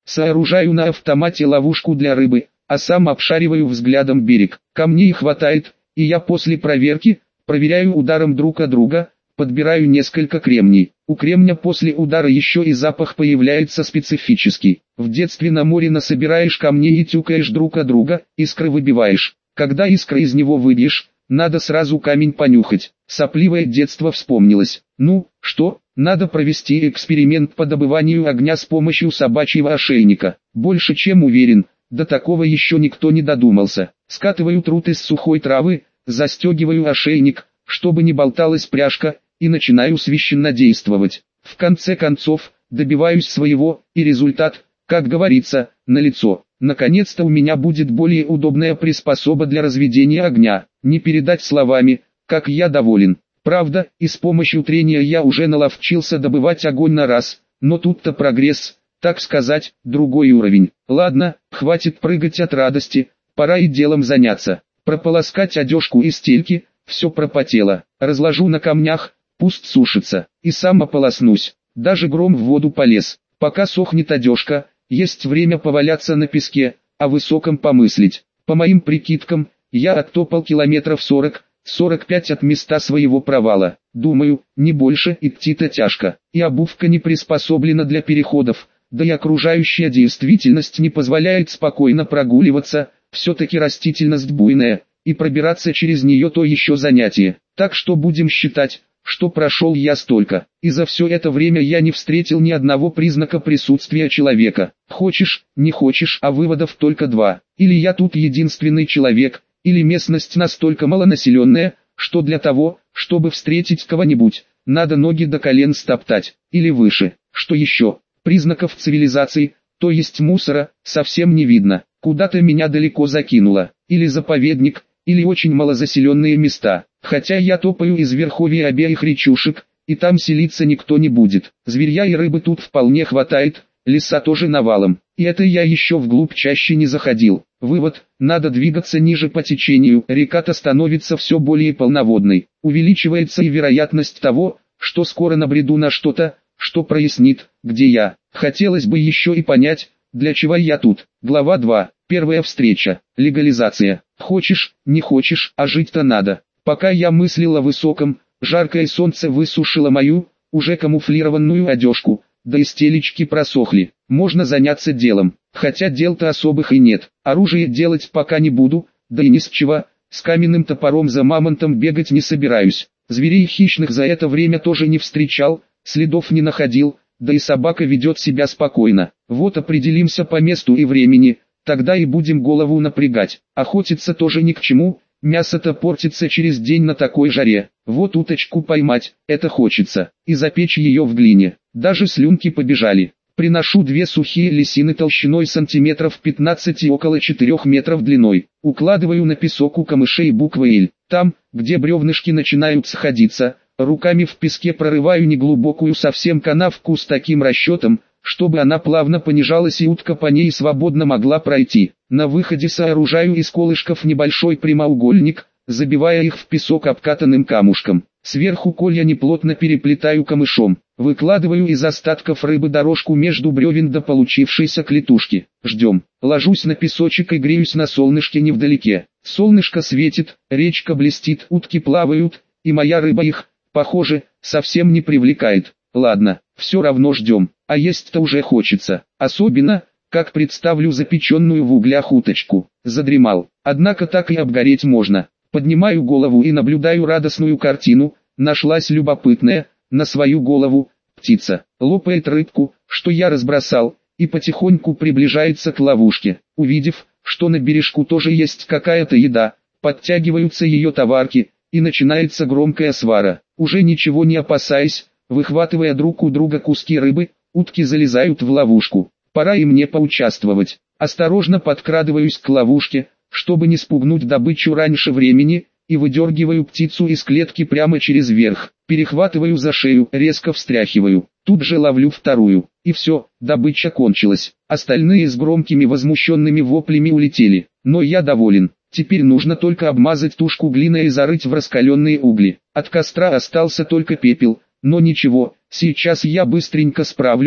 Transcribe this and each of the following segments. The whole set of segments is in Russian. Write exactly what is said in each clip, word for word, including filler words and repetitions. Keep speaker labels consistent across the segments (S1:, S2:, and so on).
S1: Сооружаю на автомате ловушку для рыбы, а сам обшариваю взглядом берег. Камней хватает, и я после проверки, проверяю ударом друг от друга, подбираю несколько кремний. У кремня после удара еще и запах появляется специфический. В детстве на море насобираешь камней и тюкаешь друг от друга, искры выбиваешь. Когда искры из него выбьешь, надо сразу камень понюхать. Сопливое детство вспомнилось. Ну, что, надо провести эксперимент по добыванию огня с помощью собачьего ошейника. Больше чем уверен, до такого еще никто не додумался. Скатываю труд из сухой травы, застегиваю ошейник, чтобы не болталась пряжка, и начинаю священно действовать. В конце концов, добиваюсь своего, и результат, как говорится, налицо. Наконец-то у меня будет более удобная приспособа для разведения огня. Не передать словами, как я доволен. Правда, и с помощью трения я уже наловчился добывать огонь на раз, но тут-то прогресс, так сказать, другой уровень. Ладно, хватит прыгать от радости, пора и делом заняться. Прополоскать одежку и стельки, все пропотело. Разложу на камнях, пусть сушится, и сам ополоснусь. Даже гром в воду полез. Пока сохнет одежка, есть время поваляться на песке, о высоком помыслить. По моим прикидкам, я оттопал километров сорок, сорок пять от места своего провала. Думаю, не больше, идти-то тяжко. И обувка не приспособлена для переходов, да и окружающая действительность не позволяет спокойно прогуливаться, все-таки растительность буйная, и пробираться через нее то еще занятие. Так что будем считать, что прошел я столько, и за все это время я не встретил ни одного признака присутствия человека. Хочешь, не хочешь, а выводов только два. Или я тут единственный человек, или местность настолько малонаселенная, что для того, чтобы встретить кого-нибудь, надо ноги до колен стоптать, или выше. Что еще? Признаков цивилизации, то есть мусора, совсем не видно. Куда-то меня далеко закинуло, или заповедник, или очень малозаселенные места. Хотя я топаю из верховья обеих речушек, и там селиться никто не будет. Зверья и рыбы тут вполне хватает, леса тоже навалом. И это я еще вглубь чаще не заходил. Вывод: надо двигаться ниже по течению. Река-то становится все более полноводной. Увеличивается и вероятность того, что скоро набреду на что-то, что прояснит, где я. Хотелось бы еще и понять, для чего я тут. Глава два. Первая встреча. Легализация. Хочешь, не хочешь, а жить-то надо. Пока я мыслил о высоком, жаркое солнце высушило мою, уже камуфлированную одежку, да и стелечки просохли. Можно заняться делом, хотя дел-то особых и нет. Оружие делать пока не буду, да и ни с чего, с каменным топором за мамонтом бегать не собираюсь. Зверей хищных за это время тоже не встречал, следов не находил, да и собака ведет себя спокойно. Вот определимся по месту и времени, тогда и будем голову напрягать. Охотиться тоже ни к чему. Мясо-то портится через день на такой жаре. Вот уточку поймать, это хочется, и запечь ее в глине. Даже слюнки побежали. Приношу две сухие лисины толщиной сантиметров пятнадцать и около четырёх метров длиной. Укладываю на песок у камышей буквы «Л». Там, где бревнышки начинают сходиться, руками в песке прорываю неглубокую совсем канавку с таким расчетом, чтобы она плавно понижалась и утка по ней свободно могла пройти. На выходе сооружаю из колышков небольшой прямоугольник, забивая их в песок обкатанным камушком. Сверху колья неплотно переплетаю камышом. Выкладываю из остатков рыбы дорожку между бревен до получившейся клетушки. Ждем. Ложусь на песочек и греюсь на солнышке невдалеке. Солнышко светит, речка блестит, утки плавают, и моя рыба их, похоже, совсем не привлекает. Ладно, все равно ждем, а есть-то уже хочется. Особенно, как представлю запеченную в углях уточку. Задремал, однако так и обгореть можно. Поднимаю голову и наблюдаю радостную картину. Нашлась любопытная, на свою голову, птица. Лопает рыбку, что я разбросал, и потихоньку приближается к ловушке. Увидев, что на бережку тоже есть какая-то еда, подтягиваются ее товарки, и начинается громкая свара. Уже ничего не опасаясь, выхватывая друг у друга куски рыбы, утки залезают в ловушку. Пора и мне поучаствовать. Осторожно подкрадываюсь к ловушке, чтобы не спугнуть добычу раньше времени, и выдергиваю птицу из клетки прямо через верх. Перехватываю за шею, резко встряхиваю. Тут же ловлю вторую. И все, добыча кончилась. Остальные с громкими возмущенными воплями улетели. Но я доволен. Теперь нужно только обмазать тушку глиной и зарыть в раскаленные угли. От костра остался только пепел. Но ничего, сейчас я быстренько справлюсь,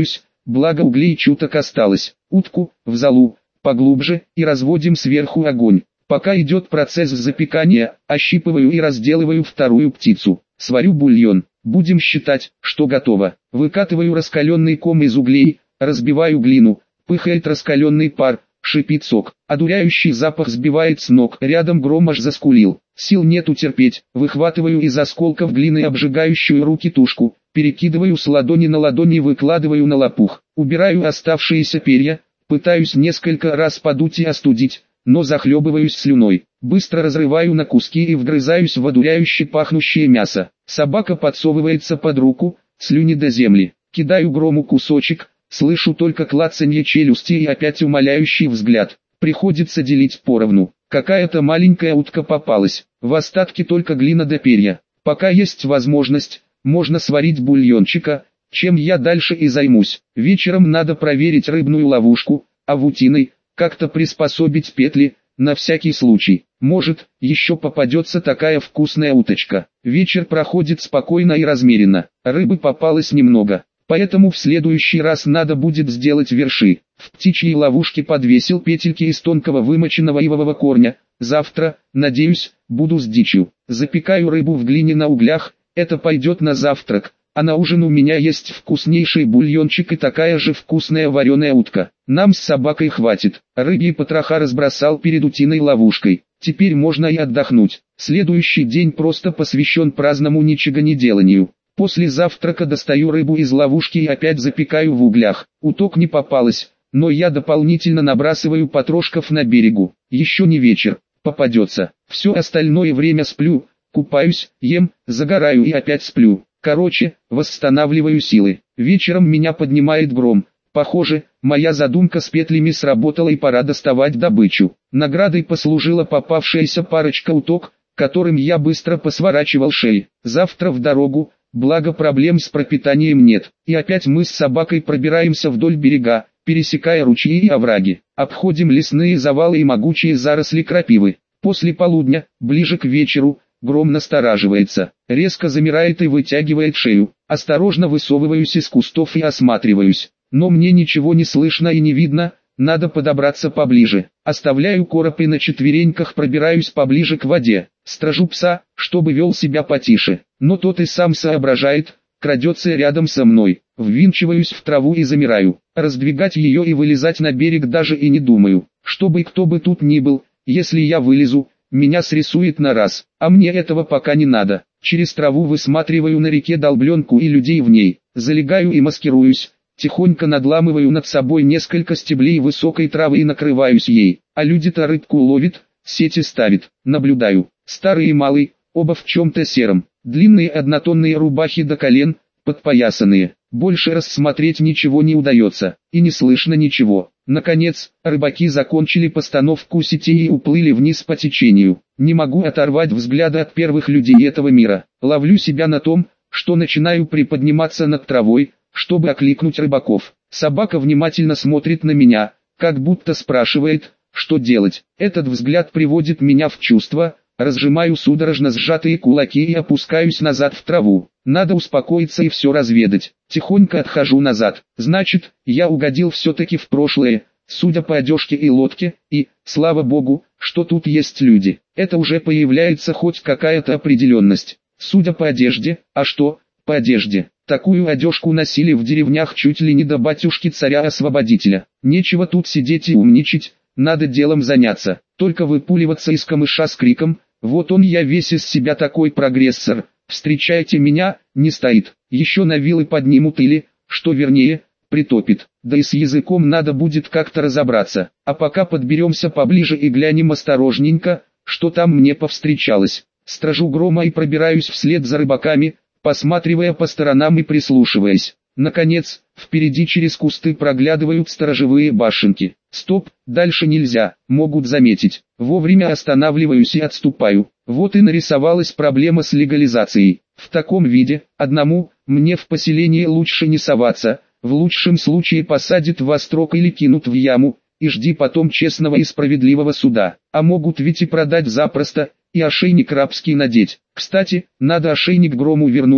S1: благо углей чуток осталось. Утку в золу поглубже и разводим сверху огонь. Пока идет процесс запекания, ощипываю и разделываю вторую птицу. Сварю бульон. Будем считать, что готово. Выкатываю раскаленный ком из углей, разбиваю глину, пыхает раскаленный пар, шипит сок. Одуряющий запах сбивает с ног. Рядом гром аж заскулил. Сил нету терпеть. Выхватываю из осколков глины обжигающую руки тушку. Перекидываю с ладони на ладони и выкладываю на лопух. Убираю оставшиеся перья. Пытаюсь несколько раз подуть и остудить, но захлебываюсь слюной. Быстро разрываю на куски и вгрызаюсь в одуряюще пахнущее мясо. Собака подсовывается под руку, слюни до земли. Кидаю грому кусочек, слышу только клацанье челюсти и опять умоляющий взгляд. Приходится делить поровну. Какая-то маленькая утка попалась. В остатке только глина да перья. Пока есть возможность, можно сварить бульончика, чем я дальше и займусь. Вечером надо проверить рыбную ловушку, а в утиной как-то приспособить петли, на всякий случай. Может, еще попадется такая вкусная уточка. Вечер проходит спокойно и размеренно. Рыбы попалось немного, поэтому в следующий раз надо будет сделать верши. В птичьей ловушке подвесил петельки из тонкого вымоченного ивового корня. Завтра, надеюсь, буду с дичью. Запекаю рыбу в глине на углях, это пойдет на завтрак. А на ужин у меня есть вкуснейший бульончик и такая же вкусная вареная утка. Нам с собакой хватит. Рыбьи потроха разбросал перед утиной ловушкой. Теперь можно и отдохнуть. Следующий день просто посвящен праздному ничегонеделанию. После завтрака достаю рыбу из ловушки и опять запекаю в углях. Уток не попалось, но я дополнительно набрасываю потрошков на берегу. Еще не вечер, попадется. Все остальное время сплю, купаюсь, ем, загораю и опять сплю. Короче, восстанавливаю силы. Вечером меня поднимает гром. Похоже, моя задумка с петлями сработала и пора доставать добычу. Наградой послужила попавшаяся парочка уток, которым я быстро посворачивал шеи. Завтра в дорогу, благо проблем с пропитанием нет. И опять мы с собакой пробираемся вдоль берега, пересекая ручьи и овраги. Обходим лесные завалы и могучие заросли крапивы. После полудня, ближе к вечеру, гром настораживается, резко замирает и вытягивает шею. Осторожно высовываюсь из кустов и осматриваюсь. Но мне ничего не слышно и не видно, надо подобраться поближе. Оставляю короб и на четвереньках пробираюсь поближе к воде. Стражу пса, чтобы вел себя потише. Но тот и сам соображает, крадется рядом со мной. Ввинчиваюсь в траву и замираю. Раздвигать ее и вылезать на берег даже и не думаю. Чтобы кто бы тут ни был, если я вылезу, меня срисует на раз, а мне этого пока не надо. Через траву высматриваю на реке долбленку и людей в ней. Залегаю и маскируюсь. Тихонько надламываю над собой несколько стеблей высокой травы и накрываюсь ей. А люди-то рыбку ловит, сети ставит. Наблюдаю. Старый и малый, оба в чем-то сером. Длинные однотонные рубахи до колен, подпоясанные. Больше рассмотреть ничего не удается, и не слышно ничего. Наконец, рыбаки закончили постановку сетей и уплыли вниз по течению. Не могу оторвать взгляда от первых людей этого мира. Ловлю себя на том, что начинаю приподниматься над травой, чтобы окликнуть рыбаков. Собака внимательно смотрит на меня, как будто спрашивает, что делать. Этот взгляд приводит меня в чувство. Разжимаю судорожно сжатые кулаки и опускаюсь назад в траву. Надо успокоиться и все разведать. Тихонько отхожу назад. Значит, я угодил все-таки в прошлое, судя по одежке и лодке, и, слава богу, что тут есть люди. Это уже появляется хоть какая-то определенность. Судя по одежде, а что, по одежде? Такую одежку носили в деревнях чуть ли не до батюшки царя-освободителя. Нечего тут сидеть и умничать, надо делом заняться. Только выпуливаться из камыша с криком: «Вот он, я весь из себя такой прогрессор, встречайте меня», не стоит. Еще на вилы поднимут или, что вернее, притопит. Да и с языком надо будет как-то разобраться. А пока подберемся поближе и глянем осторожненько, что там мне повстречалось. Стражу грома и пробираюсь вслед за рыбаками, посматривая по сторонам и прислушиваясь. Наконец, впереди через кусты проглядывают сторожевые башенки. Стоп, дальше нельзя, могут заметить. Вовремя останавливаюсь и отступаю. Вот и нарисовалась проблема с легализацией. В таком виде, одному, мне в поселение лучше не соваться, в лучшем случае посадят во строк или кинут в яму, и жди потом честного и справедливого суда. А могут ведь и продать запросто, и ошейник рабский надеть. Кстати, надо ошейник грому вернуть,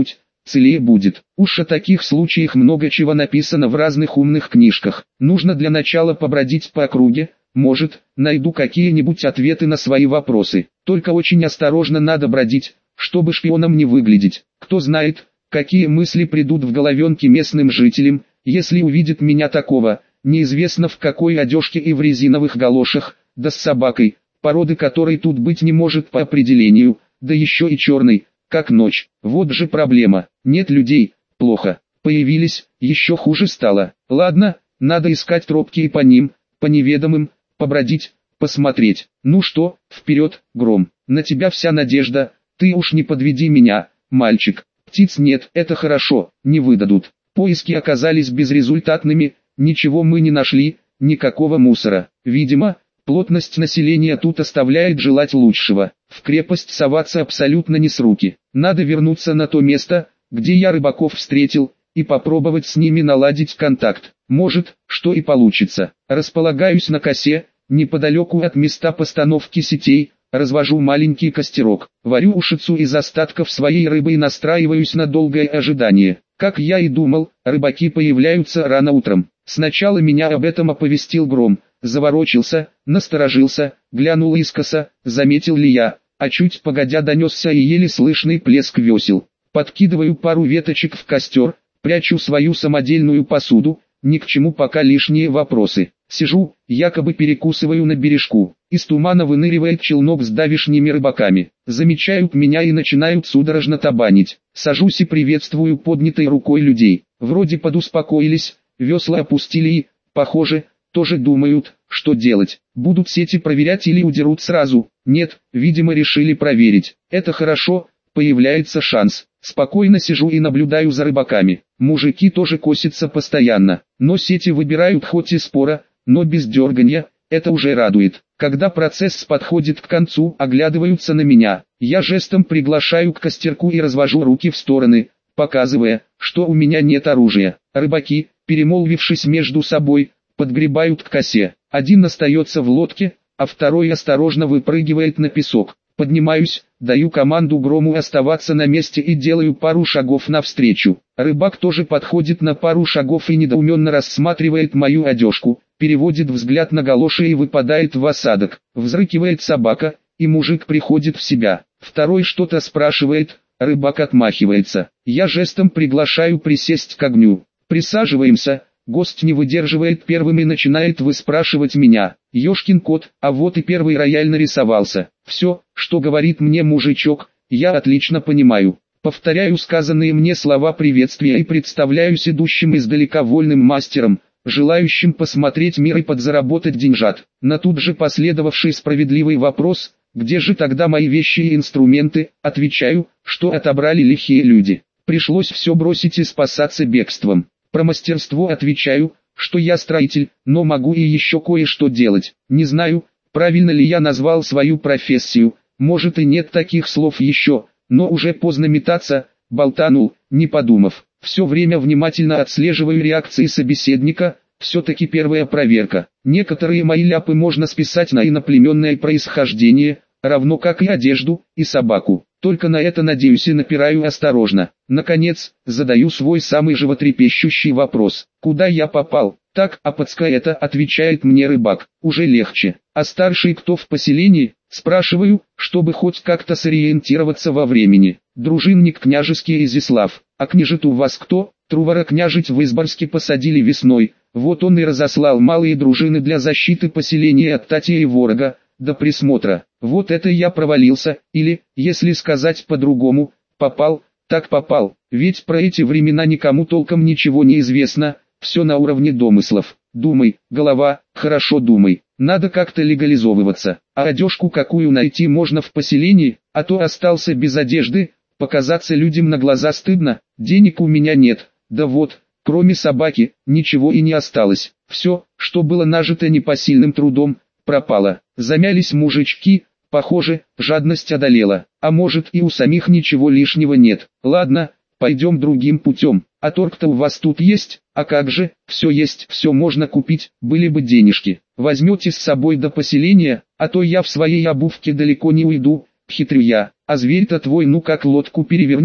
S1: целее будет. Уж о таких случаях много чего написано в разных умных книжках. Нужно для начала побродить по округе, может, найду какие-нибудь ответы на свои вопросы. Только очень осторожно надо бродить, чтобы шпионом не выглядеть. Кто знает, какие мысли придут в головенке местным жителям, если увидят меня такого, неизвестно в какой одежке и в резиновых галошах, да с собакой, породы которой тут быть не может по определению, да еще и черной, как ночь. Вот же проблема. Нет людей, плохо. Появились, еще хуже стало. Ладно, надо искать тропки и по ним, по неведомым, побродить, посмотреть. Ну что, вперед, Гром, на тебя вся надежда, ты уж не подведи меня, мальчик. Птиц нет, это хорошо, не выдадут. Поиски оказались безрезультатными, ничего мы не нашли, никакого мусора. Видимо, плотность населения тут оставляет желать лучшего. В крепость соваться абсолютно не с руки. Надо вернуться на то место, где я рыбаков встретил, и попробовать с ними наладить контакт. Может, что и получится. Располагаюсь на косе, неподалеку от места постановки сетей, развожу маленький костерок, варю ушицу из остатков своей рыбы и настраиваюсь на долгое ожидание. Как я и думал, рыбаки появляются рано утром. Сначала меня об этом оповестил Гром, заворочился, насторожился, глянул искоса, заметил ли я, а чуть погодя донесся и еле слышный плеск весел. Подкидываю пару веточек в костер, прячу свою самодельную посуду, ни к чему пока лишние вопросы. Сижу, якобы перекусываю на бережку. Из тумана выныривает челнок с давишними рыбаками. Замечают меня и начинают судорожно табанить. Сажусь и приветствую поднятой рукой людей. Вроде подуспокоились, весла опустили и, похоже, тоже думают, что делать. Будут сети проверять или удерут сразу. Нет, видимо решили проверить. Это хорошо, появляется шанс. Спокойно сижу и наблюдаю за рыбаками. Мужики тоже косятся постоянно, но сети выбирают хоть и споро, но без дерганья, это уже радует. Когда процесс подходит к концу, оглядываются на меня. Я жестом приглашаю к костерку и развожу руки в стороны, показывая, что у меня нет оружия. Рыбаки, перемолвившись между собой, подгребают к косе. Один остается в лодке, а второй осторожно выпрыгивает на песок. Поднимаюсь, даю команду Грому оставаться на месте и делаю пару шагов навстречу. Рыбак тоже подходит на пару шагов и недоуменно рассматривает мою одежку, переводит взгляд на галоши и выпадает в осадок. Взрыкивает собака, и мужик приходит в себя. Второй что-то спрашивает, рыбак отмахивается. Я жестом приглашаю присесть к огню. Присаживаемся. Гость не выдерживает первым и начинает выспрашивать меня. Ёшкин кот, а вот и первый рояль нарисовался. Все, что говорит мне мужичок, я отлично понимаю. Повторяю сказанные мне слова приветствия и представляюсь идущим издалека вольным мастером, желающим посмотреть мир и подзаработать деньжат. На тут же последовавший справедливый вопрос, где же тогда мои вещи и инструменты, отвечаю, что отобрали лихие люди. Пришлось все бросить и спасаться бегством. Про мастерство отвечаю, что я строитель, но могу и еще кое-что делать. Не знаю, правильно ли я назвал свою профессию, может и нет таких слов еще, но уже поздно метаться, болтанул, не подумав. Все время внимательно отслеживаю реакции собеседника, все-таки первая проверка. Некоторые мои ляпы можно списать на иноплеменное происхождение, равно как и одежду, и собаку. Только на это надеюсь и напираю осторожно. Наконец, задаю свой самый животрепещущий вопрос. Куда я попал? Так, а подска это, отвечает мне рыбак. Уже легче. А старший кто в поселении? Спрашиваю, чтобы хоть как-то сориентироваться во времени. Дружинник княжеский Изяслав. А княжит у вас кто? Трувора княжить в Изборске посадили весной. Вот он и разослал малые дружины для защиты поселения от Татья и ворога, до присмотра. Вот это я провалился, или, если сказать по-другому, попал, так попал. Ведь про эти времена никому толком ничего не известно, все на уровне домыслов. Думай, голова, хорошо думай. Надо как-то легализовываться. А одежку какую найти можно в поселении, а то остался без одежды, показаться людям на глаза стыдно, денег у меня нет, да вот, кроме собаки, ничего и не осталось. Все, что было нажито непосильным трудом, пропало. Замялись мужички, похоже, жадность одолела. А может и у самих ничего лишнего нет. Ладно, пойдем другим путем. А торг-то у вас тут есть? А как же, все есть, все можно купить, были бы денежки. Возьмете с собой до поселения, а то я в своей обувке далеко не уйду, хитрю я. А зверь-то твой ну как лодку перевернет,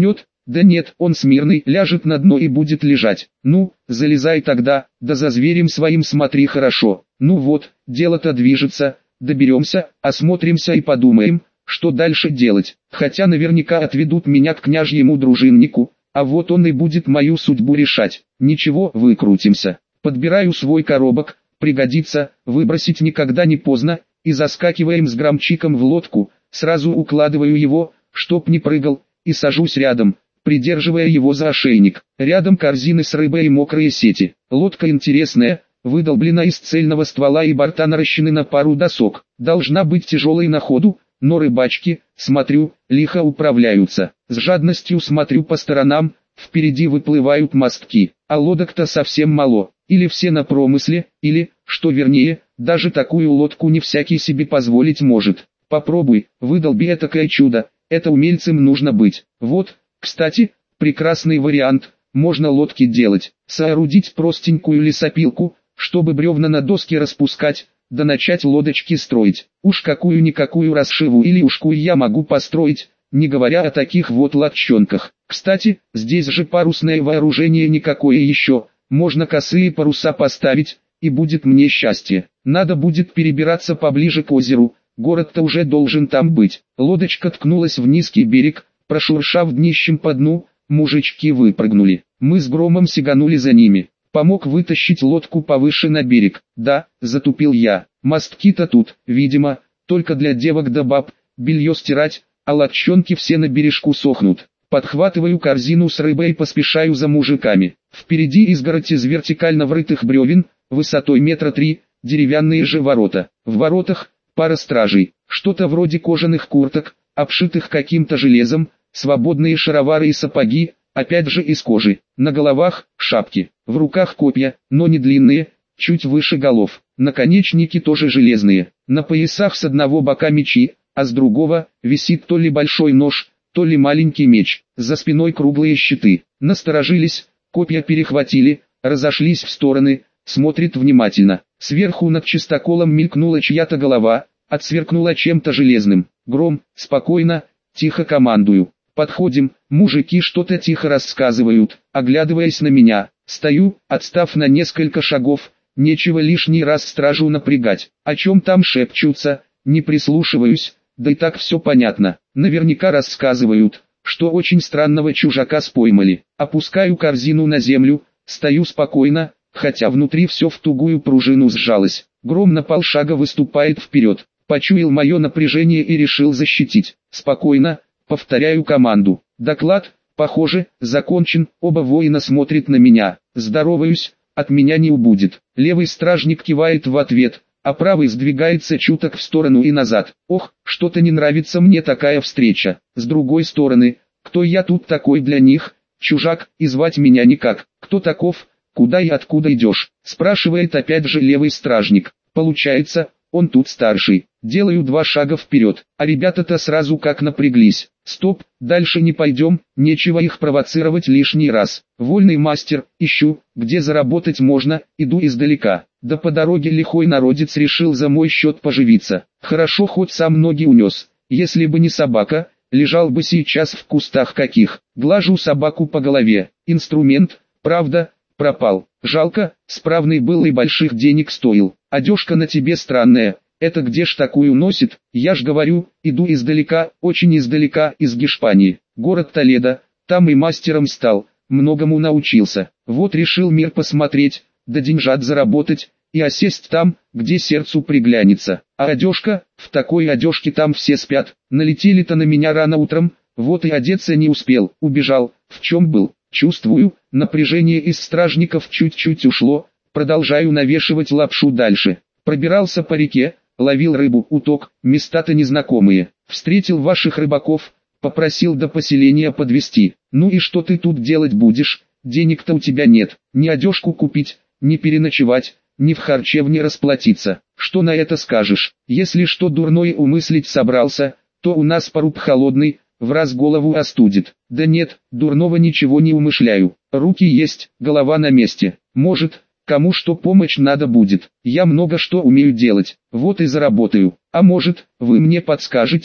S1: Да нет, он смирный, ляжет на дно и будет лежать. Ну, залезай тогда, да за зверем своим смотри хорошо. Ну вот, дело-то движется, доберемся, осмотримся и подумаем, что дальше делать. Хотя наверняка отведут меня к княжьему дружиннику, а вот он и будет мою судьбу решать. Ничего, выкрутимся. Подбираю свой коробок, пригодится, выбросить никогда не поздно, и заскакиваем с громчиком в лодку, сразу укладываю его, чтоб не прыгал, и сажусь рядом, придерживая его за ошейник. Рядом корзины с рыбой и мокрые сети. Лодка интересная, выдолблена из цельного ствола и борта наращены на пару досок. Должна быть тяжелой на ходу, но рыбачки, смотрю, лихо управляются. С жадностью смотрю по сторонам, впереди выплывают мостки, а лодок-то совсем мало. Или все на промысле, или, что вернее, даже такую лодку не всякий себе позволить может. Попробуй, выдолби этакое чудо, это умельцем нужно быть. Вот, кстати, прекрасный вариант, можно лодки делать, соорудить простенькую лесопилку, чтобы бревна на доске распускать, да начать лодочки строить. Уж какую-никакую расшиву или ушку я могу построить, не говоря о таких вот лодчонках. Кстати, здесь же парусное вооружение никакое еще, можно косые паруса поставить, и будет мне счастье. Надо будет перебираться поближе к озеру, город-то уже должен там быть. Лодочка ткнулась в низкий берег, прошуршав днищем по дну, мужички выпрыгнули. Мы с Громом сиганули за ними. Помог вытащить лодку повыше на берег. Да, затупил я. Мостки-то тут, видимо, только для девок да баб, белье стирать, а лодчонки все на бережку сохнут. Подхватываю корзину с рыбой и поспешаю за мужиками. Впереди изгородь из вертикально врытых бревен, высотой метра три, деревянные же ворота. В воротах пара стражей, что-то вроде кожаных курток, обшитых каким-то железом, свободные шаровары и сапоги, опять же из кожи. На головах шапки, в руках копья, но не длинные, чуть выше голов. Наконечники тоже железные. На поясах с одного бока мечи, а с другого висит то ли большой нож, то ли маленький меч. За спиной круглые щиты. Насторожились, копья перехватили, разошлись в стороны, смотрит внимательно. Сверху над чистоколом мелькнула чья-то голова, отсверкнула чем-то железным. Гром, спокойно, тихо командую. Подходим, мужики что-то тихо рассказывают, оглядываясь на меня. Стою, отстав на несколько шагов, нечего лишний раз стражу напрягать. О чем там шепчутся, не прислушиваюсь, да и так все понятно. Наверняка рассказывают, что очень странного чужака споймали. Опускаю корзину на землю, стою спокойно, хотя внутри все в тугую пружину сжалось. Гром на полшага выступает вперед, почуял мое напряжение и решил защитить. Спокойно, повторяю команду. Доклад, похоже, закончен, оба воина смотрят на меня. Здороваюсь, от меня не убудет. Левый стражник кивает в ответ, а правый сдвигается чуток в сторону и назад. Ох, что-то не нравится мне такая встреча. С другой стороны, кто я тут такой для них? Чужак, и звать меня никак. Кто таков? Куда и откуда идешь? Спрашивает опять же левый стражник. Получается, он тут старший. Делаю два шага вперед, а ребята-то сразу как напряглись. Стоп, дальше не пойдем, нечего их провоцировать лишний раз. Вольный мастер, ищу, где заработать можно, иду издалека. Да по дороге лихой народец решил за мой счет поживиться. Хорошо хоть сам ноги унес, если бы не собака, лежал бы сейчас в кустах каких. Глажу собаку по голове, инструмент, правда, пропал. Жалко, справный был и больших денег стоил. Одежка на тебе странная, это где ж такую носит? Я ж говорю, иду издалека, очень издалека, из Гешпании. Город Толедо, там и мастером стал, многому научился. Вот решил мир посмотреть, да деньжат заработать, и осесть там, где сердцу приглянется. А одежка, в такой одежке там все спят. Налетели-то на меня рано утром, вот и одеться не успел, убежал. В чем был? Чувствую, напряжение из стражников чуть-чуть ушло, продолжаю навешивать лапшу дальше. Пробирался по реке, ловил рыбу, уток, места-то незнакомые. Встретил ваших рыбаков, попросил до поселения подвезти. Ну и что ты тут делать будешь? Денег-то у тебя нет, ни одежку купить, ни переночевать, ни в харчевне расплатиться. Что на это скажешь? Если что дурное умыслить собрался, то у нас поруб холодный, в раз голову остудит. Да нет, дурного ничего не умышляю. Руки есть, голова на месте. Может, кому что помощь надо будет. Я много что умею делать, вот и заработаю. А может, вы мне подскажете,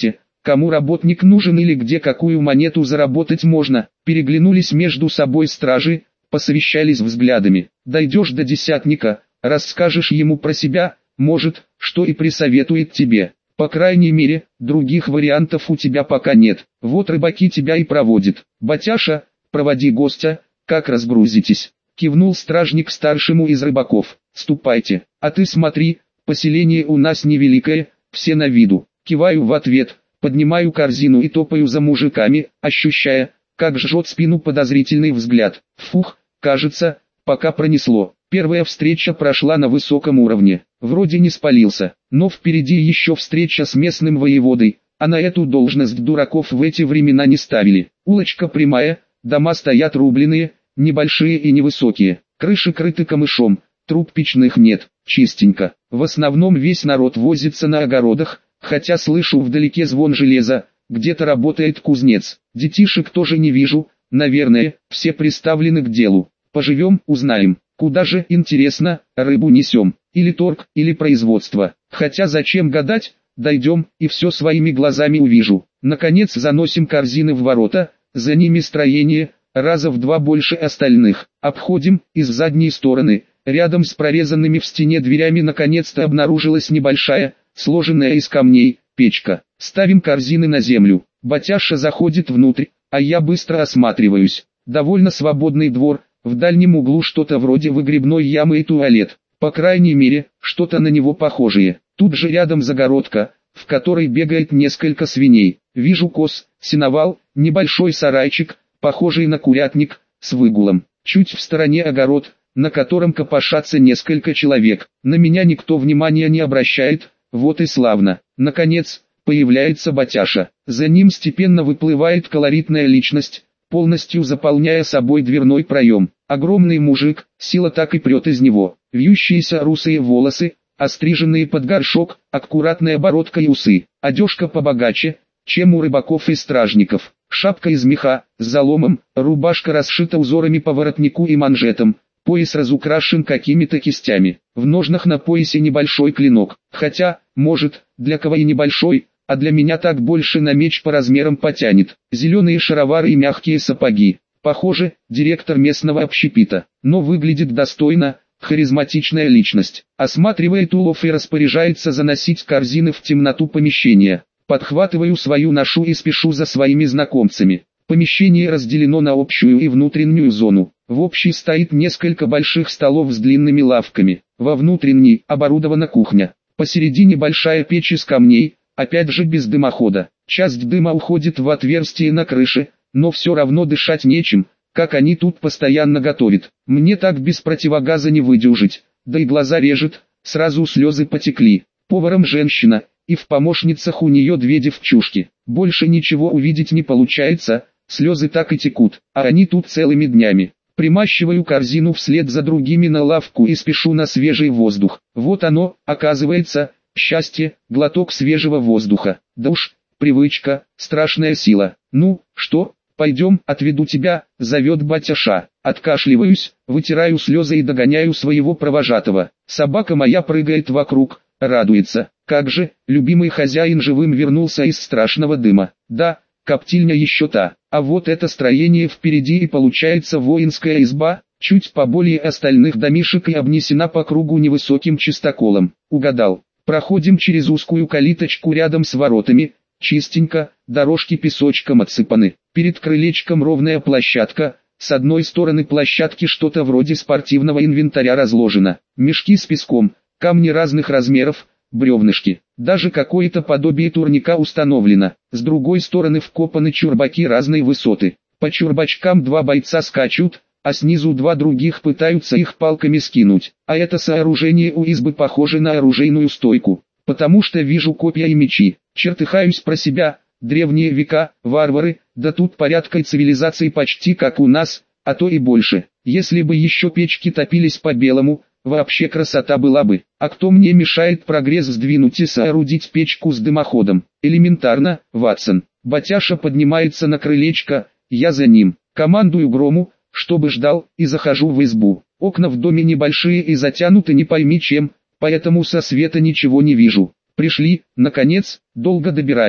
S1: кому работник нужен или где какую монету заработать можно. Переглянулись между собой стражи, посовещались взглядами. Дойдешь до десятника, расскажешь ему про себя, может, что и присоветует тебе. По крайней мере, других вариантов у тебя пока нет. Вот рыбаки тебя и проводят. Батяша, проводи гостя, как разгрузитесь. Кивнул стражник старшему из рыбаков. Ступайте, а ты смотри, поселение у нас невеликое, все на виду. Киваю в ответ, поднимаю корзину и топаю за мужиками, ощущая, как жжет спину подозрительный взгляд. Фух, кажется, пока пронесло. Первая встреча прошла на высоком уровне. Вроде не спалился, но впереди еще встреча с местным воеводой, а на эту должность дураков в эти времена не ставили. Улочка прямая, дома стоят рубленые, небольшие и невысокие, крыши крыты камышом, труб печных нет, чистенько. В основном весь народ возится на огородах, хотя слышу вдалеке звон железа, где-то работает кузнец. Детишек тоже не вижу, наверное, все приставлены к делу. Поживем, узнаем. Куда же, интересно, рыбу несем? Или торг, или производство? Хотя зачем гадать, дойдем, и все своими глазами увижу. Наконец заносим корзины в ворота, за ними строение, раза в два больше остальных. Обходим, из задней стороны, рядом с прорезанными в стене дверями наконец-то обнаружилась небольшая, сложенная из камней, печка. Ставим корзины на землю. Батяша заходит внутрь, а я быстро осматриваюсь. Довольно свободный двор. В дальнем углу что-то вроде выгребной ямы и туалет. По крайней мере, что-то на него похожее. Тут же рядом загородка, в которой бегает несколько свиней. Вижу коз, сеновал, небольшой сарайчик, похожий на курятник, с выгулом. Чуть в стороне огород, на котором копошатся несколько человек. На меня никто внимания не обращает, вот и славно. Наконец, появляется Батяша. За ним степенно выплывает колоритная личность, полностью заполняя собой дверной проем. Огромный мужик, сила так и прет из него. Вьющиеся русые волосы, остриженные под горшок, аккуратная бородка и усы. Одежка побогаче, чем у рыбаков и стражников. Шапка из меха, с заломом, рубашка расшита узорами по воротнику и манжетам. Пояс разукрашен какими-то кистями. В ножнах на поясе небольшой клинок. Хотя, может, для кого и небольшой, а для меня так больше на меч по размерам потянет. Зеленые шаровары и мягкие сапоги. Похоже, директор местного общепита. Но выглядит достойно, харизматичная личность. Осматривает улов и распоряжается заносить корзины в темноту помещения. Подхватываю свою ношу и спешу за своими знакомцами. Помещение разделено на общую и внутреннюю зону. В общей стоит несколько больших столов с длинными лавками. Во внутренней оборудована кухня. Посередине большая печь из камней, опять же без дымохода. Часть дыма уходит в отверстие на крыше, но все равно дышать нечем, как они тут постоянно готовят. Мне так без противогаза не выдержать, да и глаза режет, сразу слезы потекли. Поваром женщина, и в помощницах у нее две девчушки. Больше ничего увидеть не получается, слезы так и текут, а они тут целыми днями. Примащиваю корзину вслед за другими на лавку и спешу на свежий воздух. Вот оно, оказывается, счастье, глоток свежего воздуха. Да уж, привычка, страшная сила. Ну, что, пойдем, отведу тебя, зовет Батяша. Откашливаюсь, вытираю слезы и догоняю своего провожатого. Собака моя прыгает вокруг, радуется. Как же, любимый хозяин живым вернулся из страшного дыма. Да, коптильня еще та. А вот это строение впереди и получается воинская изба, чуть поболее остальных домишек и обнесена по кругу невысоким чистоколом. Угадал. Проходим через узкую калиточку рядом с воротами. Чистенько, дорожки песочком отсыпаны. Перед крылечком ровная площадка. С одной стороны площадки что-то вроде спортивного инвентаря разложено. Мешки с песком, камни разных размеров, бревнышки. Даже какое-то подобие турника установлено. С другой стороны вкопаны чурбаки разной высоты. По чурбачкам два бойца скачут, а снизу два других пытаются их палками скинуть. А это сооружение у избы похоже на оружейную стойку, потому что вижу копья и мечи. Чертыхаюсь про себя, древние века, варвары, да тут порядка и цивилизации почти как у нас, а то и больше. Если бы еще печки топились по-белому, вообще красота была бы. А кто мне мешает прогресс сдвинуть и соорудить печку с дымоходом? Элементарно, Ватсон. Батяша поднимается на крылечко, я за ним. Командую Грому, чтобы ждал, и захожу в избу. Окна в доме небольшие и затянуты не пойми чем, поэтому со света ничего не вижу. Пришли, наконец, долго добирались.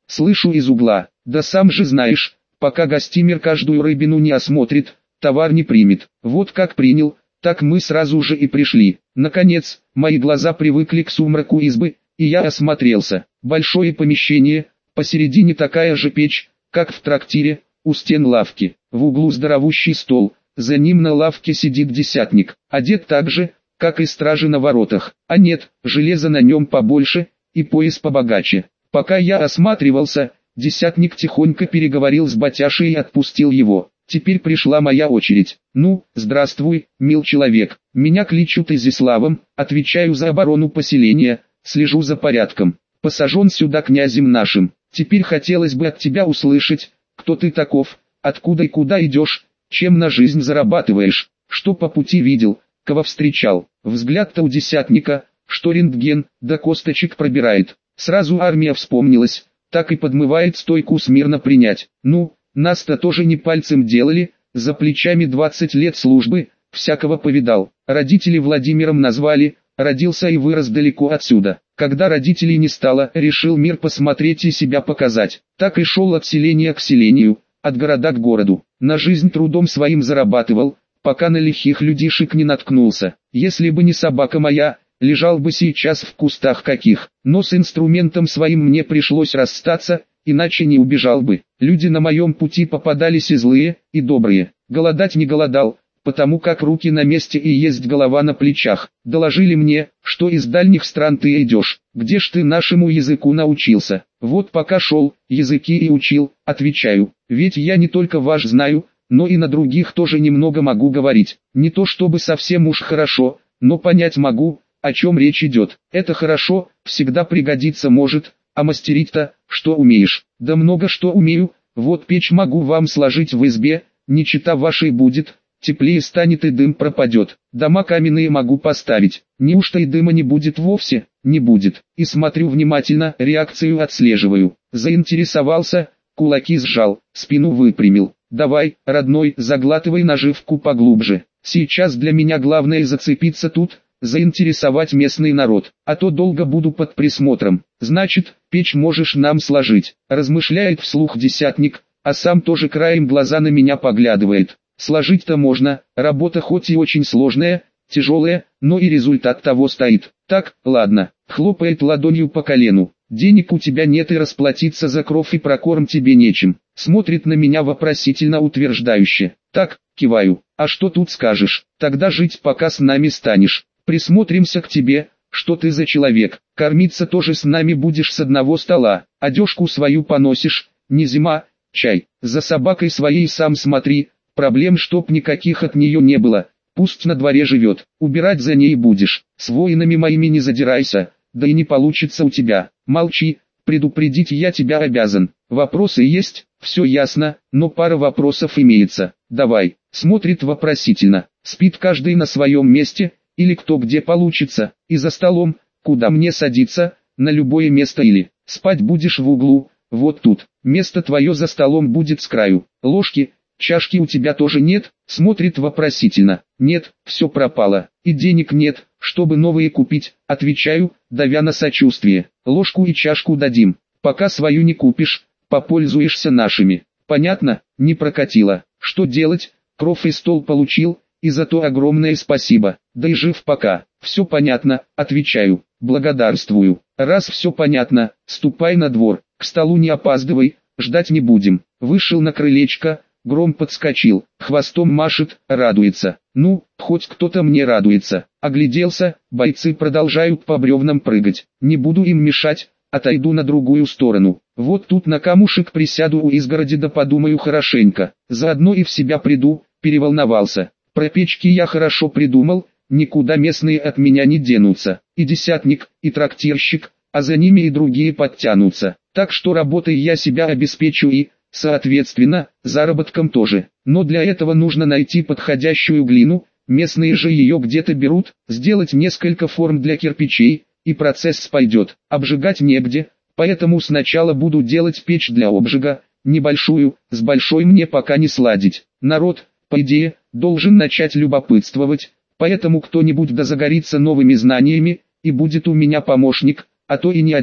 S1: Слышу из угла: да сам же знаешь, пока гостимер каждую рыбину не осмотрит, товар не примет. Вот как принял, так мы сразу же и пришли. Наконец, мои глаза привыкли к сумраку избы, и я осмотрелся. Большое помещение, посередине такая же печь, как в трактире, у стен лавки. В углу здоровущий стол, за ним на лавке сидит десятник, одет так же, как и стражи на воротах. А нет, железа на нем побольше, и пояс побогаче. Пока я осматривался, десятник тихонько переговорил с Батяшей и отпустил его. Теперь пришла моя очередь. Ну, здравствуй, мил человек. Меня кличут Изяславом, отвечаю за оборону поселения, слежу за порядком. Посажен сюда князем нашим. Теперь хотелось бы от тебя услышать, кто ты таков, откуда и куда идешь, чем на жизнь зарабатываешь, что по пути видел, кого встречал. Взгляд-то у десятника, что рентген, да косточек пробирает. Сразу армия вспомнилась, так и подмывает стойку смирно принять. Ну, нас-то тоже не пальцем делали, за плечами двадцать лет службы, всякого повидал. Родители Владимиром назвали, родился и вырос далеко отсюда. Когда родителей не стало, решил мир посмотреть и себя показать. Так и шел от селения к селению, от города к городу. На жизнь трудом своим зарабатывал, пока на лихих людишек не наткнулся. Если бы не собака моя, лежал бы сейчас в кустах каких. Но с инструментом своим мне пришлось расстаться, иначе не убежал бы. Люди на моем пути попадались и злые, и добрые. Голодать не голодал, потому как руки на месте и есть голова на плечах. Доложили мне, что из дальних стран ты идешь. Где ж ты нашему языку научился? Вот пока шел, языки и учил, отвечаю. Ведь я не только ваш знаю, но и на других тоже немного могу говорить. Не то чтобы совсем уж хорошо, но понять могу, о чем речь идет. Это хорошо, всегда пригодится может, а мастерить-то, что умеешь? Да много что умею, вот печь могу вам сложить в избе, не чета вашей будет, теплее станет и дым пропадет. Дома каменные могу поставить, неужто и дыма не будет вовсе? Не будет. И смотрю внимательно, реакцию отслеживаю. Заинтересовался, кулаки сжал, спину выпрямил. Давай, родной, заглатывай наживку поглубже. Сейчас для меня главное зацепиться тут, заинтересовать местный народ, а то долго буду под присмотром. Значит, печь можешь нам сложить, размышляет вслух десятник, а сам тоже краем глаза на меня поглядывает. Сложить-то можно, работа хоть и очень сложная, тяжелая, но и результат того стоит. Так, ладно, хлопает ладонью по колену. Денег у тебя нет и расплатиться за кров и прокорм тебе нечем. Смотрит на меня вопросительно утверждающе. Так, киваю. А что тут скажешь? Тогда жить пока с нами станешь. Присмотримся к тебе, что ты за человек. Кормиться тоже с нами будешь с одного стола. Одежку свою поносишь, не зима, чай. За собакой своей сам смотри, проблем чтоб никаких от нее не было. Пусть на дворе живет, убирать за ней будешь. С воинами моими не задирайся, да и не получится у тебя. Молчи, предупредить я тебя обязан. Вопросы есть, все ясно, но пара вопросов имеется. Давай, смотрит вопросительно. Спит каждый на своем месте, или кто где получится, и за столом, куда мне садиться, на любое место или спать будешь в углу, вот тут. Место твое за столом будет с краю. Ложки, чашки у тебя тоже нет, смотрит вопросительно. Нет, все пропало, и денег нет, чтобы новые купить, отвечаю, давя на сочувствие. Ложку и чашку дадим, пока свою не купишь, попользуешься нашими. Понятно, не прокатило. Что делать, кров и стол получил, и за то огромное спасибо. Да и жив пока. Все понятно, отвечаю, благодарствую. Раз все понятно, ступай на двор, к столу не опаздывай, ждать не будем. Вышел на крылечко, Гром подскочил, хвостом машет, радуется. Ну, хоть кто-то мне радуется. Огляделся, бойцы продолжают по бревнам прыгать. Не буду им мешать, отойду на другую сторону. Вот тут на камушек присяду у изгороди да подумаю хорошенько. Заодно и в себя приду, переволновался. Про печки я хорошо придумал, никуда местные от меня не денутся. И десятник, и трактирщик, а за ними и другие подтянутся. Так что работой я себя обеспечу и, соответственно, заработком тоже. Но для этого нужно найти подходящую глину, местные же ее где-то берут, сделать несколько форм для кирпичей, и процесс пойдет. Обжигать негде, поэтому сначала буду делать печь для обжига, небольшую, с большой мне пока не сладить. Народ, по идее, должен начать любопытствовать, поэтому кто-нибудь да загорится новыми знаниями, и будет у меня помощник, а то и не один.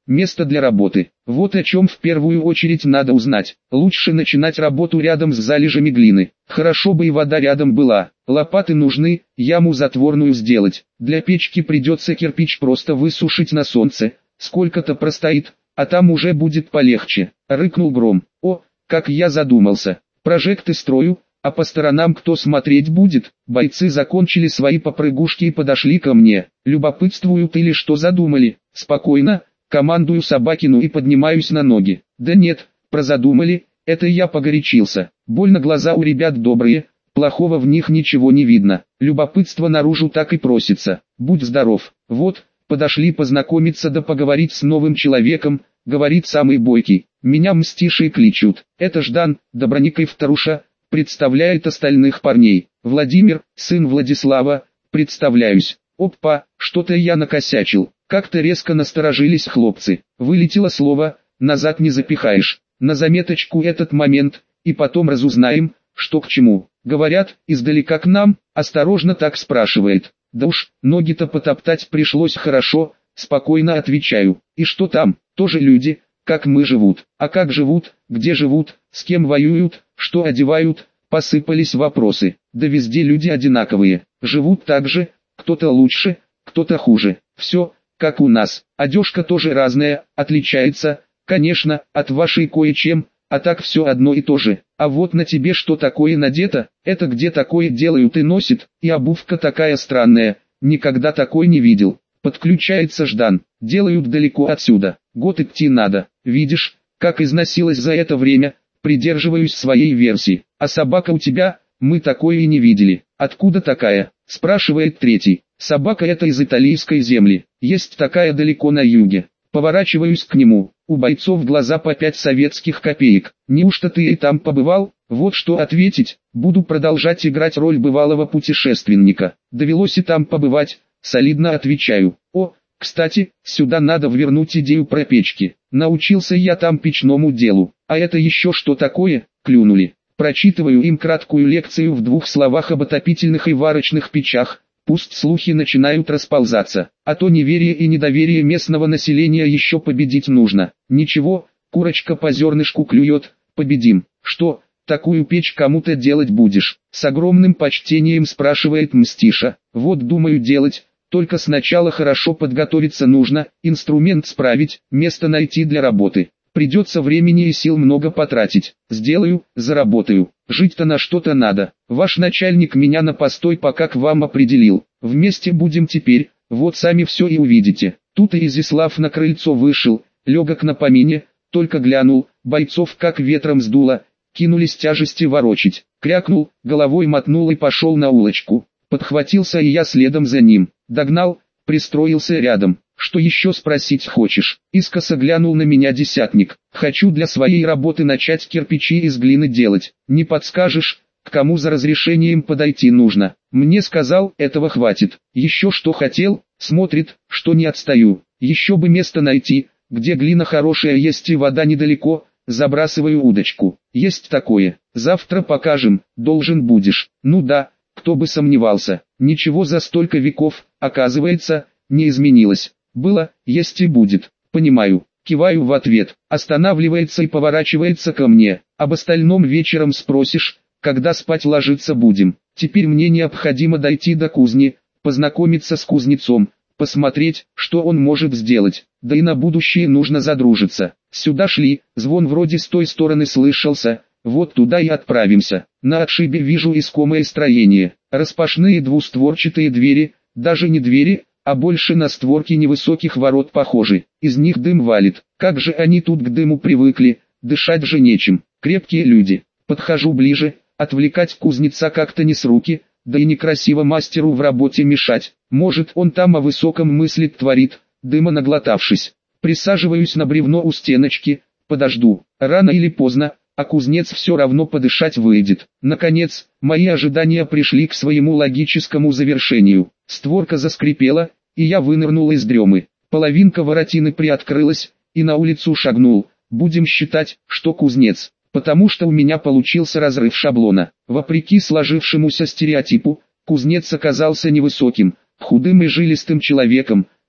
S1: место для работы. Вот о чем в первую очередь надо узнать. Лучше начинать работу рядом с залежами глины. Хорошо бы и вода рядом была. Лопаты нужны, яму затворную сделать. Для печки придется кирпич просто высушить на солнце. Сколько-то простоит, а там уже будет полегче. Рыкнул Гром. О, как я задумался. Прожекты строю, а по сторонам кто смотреть будет? Бойцы закончили свои попрыгушки и подошли ко мне. Любопытствуют или что задумали? Спокойно, командую Собакину и поднимаюсь на ноги. Да нет, прозадумали, это я погорячился. Больно глаза у ребят добрые, плохого в них ничего не видно. Любопытство наружу так и просится. Будь здоров. Вот, подошли познакомиться да поговорить с новым человеком, говорит самый бойкий. Меня Мстишей кличут. Это Ждан, Доброников Вторуша, представляет остальных парней. Владимир, сын Владислава, представляюсь. Опа, что-то я накосячил. Как-то резко насторожились хлопцы. Вылетело слово, назад не запихаешь. На заметочку этот момент, и потом разузнаем, что к чему. Говорят, издалека к нам, осторожно так спрашивает. Да уж, ноги-то потоптать пришлось хорошо, спокойно отвечаю. И что там, тоже люди, как мы живут. А как живут, где живут, с кем воюют, что одевают, посыпались вопросы. Да везде люди одинаковые, живут так же, кто-то лучше, кто-то хуже. Все, как у нас. Одежка тоже разная, отличается, конечно, от вашей кое-чем, а так все одно и то же. А вот на тебе что такое надето, это где такое делают и носит, и обувка такая странная, никогда такой не видел. Подключается Ждан, делают далеко отсюда, год идти надо. Видишь, как износилась за это время, придерживаюсь своей версии. А собака у тебя, мы такое и не видели. Откуда такая? Спрашивает третий. Собака это из итальянской земли, есть такая далеко на юге. Поворачиваюсь к нему, у бойцов глаза по пять советских копеек. Неужто ты и там побывал? Вот что ответить, буду продолжать играть роль бывалого путешественника. Довелось и там побывать, солидно отвечаю. О, кстати, сюда надо ввернуть идею про печки. Научился я там печному делу. А это еще что такое? Клюнули. Прочитываю им краткую лекцию в двух словах об отопительных и варочных печах. Пусть слухи начинают расползаться, а то неверие и недоверие местного населения еще победить нужно. Ничего, курочка по зернышку клюет, победим. Что, такую печь кому-то делать будешь? С огромным почтением спрашивает Мстиша. Вот думаю делать, только сначала хорошо подготовиться нужно, инструмент справить, место найти для работы. Придется времени и сил много потратить. Сделаю, заработаю. Жить-то на что-то надо. Ваш начальник меня на постой пока к вам определил. Вместе будем теперь, вот сами все и увидите. Тут и Изяслав на крыльцо вышел, легок на помине, только глянул, бойцов как ветром сдуло, кинулись тяжести ворочить. Крякнул, головой мотнул и пошел на улочку. Подхватился и я следом за ним. Догнал, пристроился рядом. Что еще спросить хочешь? Искоса глянул на меня десятник. Хочу для своей работы начать кирпичи из глины делать. Не подскажешь, к кому за разрешением подойти нужно? Мне сказал, этого хватит. Еще что хотел, смотрит, что не отстаю. Еще бы место найти, где глина хорошая есть и вода недалеко. Забрасываю удочку. Есть такое. Завтра покажем, должен будешь. Ну да, кто бы сомневался. Ничего за столько веков, оказывается, не изменилось. Было, есть и будет. Понимаю. Киваю в ответ. Останавливается и поворачивается ко мне. Об остальном вечером спросишь, когда спать ложиться будем. Теперь мне необходимо дойти до кузни, познакомиться с кузнецом, посмотреть, что он может сделать. Да и на будущее нужно задружиться. Сюда шли, звон вроде с той стороны слышался, вот туда и отправимся. На отшибе вижу искомое строение. Распашные двустворчатые двери, даже не двери, а больше на створки невысоких ворот похожи. Из них дым валит. Как же они тут к дыму привыкли, дышать же нечем. Крепкие люди. Подхожу ближе, отвлекать кузнеца как-то не с руки, да и некрасиво мастеру в работе мешать. Может он там о высоком мыслит творит, дыма наглотавшись. Присаживаюсь на бревно у стеночки, подожду. Рано или поздно, а кузнец все равно подышать выйдет. Наконец, мои ожидания пришли к своему логическому завершению. Створка заскрипела, и я вынырнул из дремы. Половинка воротины приоткрылась, и на улицу шагнул. Будем считать, что кузнец, потому что у меня получился разрыв шаблона. Вопреки сложившемуся стереотипу, кузнец оказался невысоким, худым и жилистым человеком,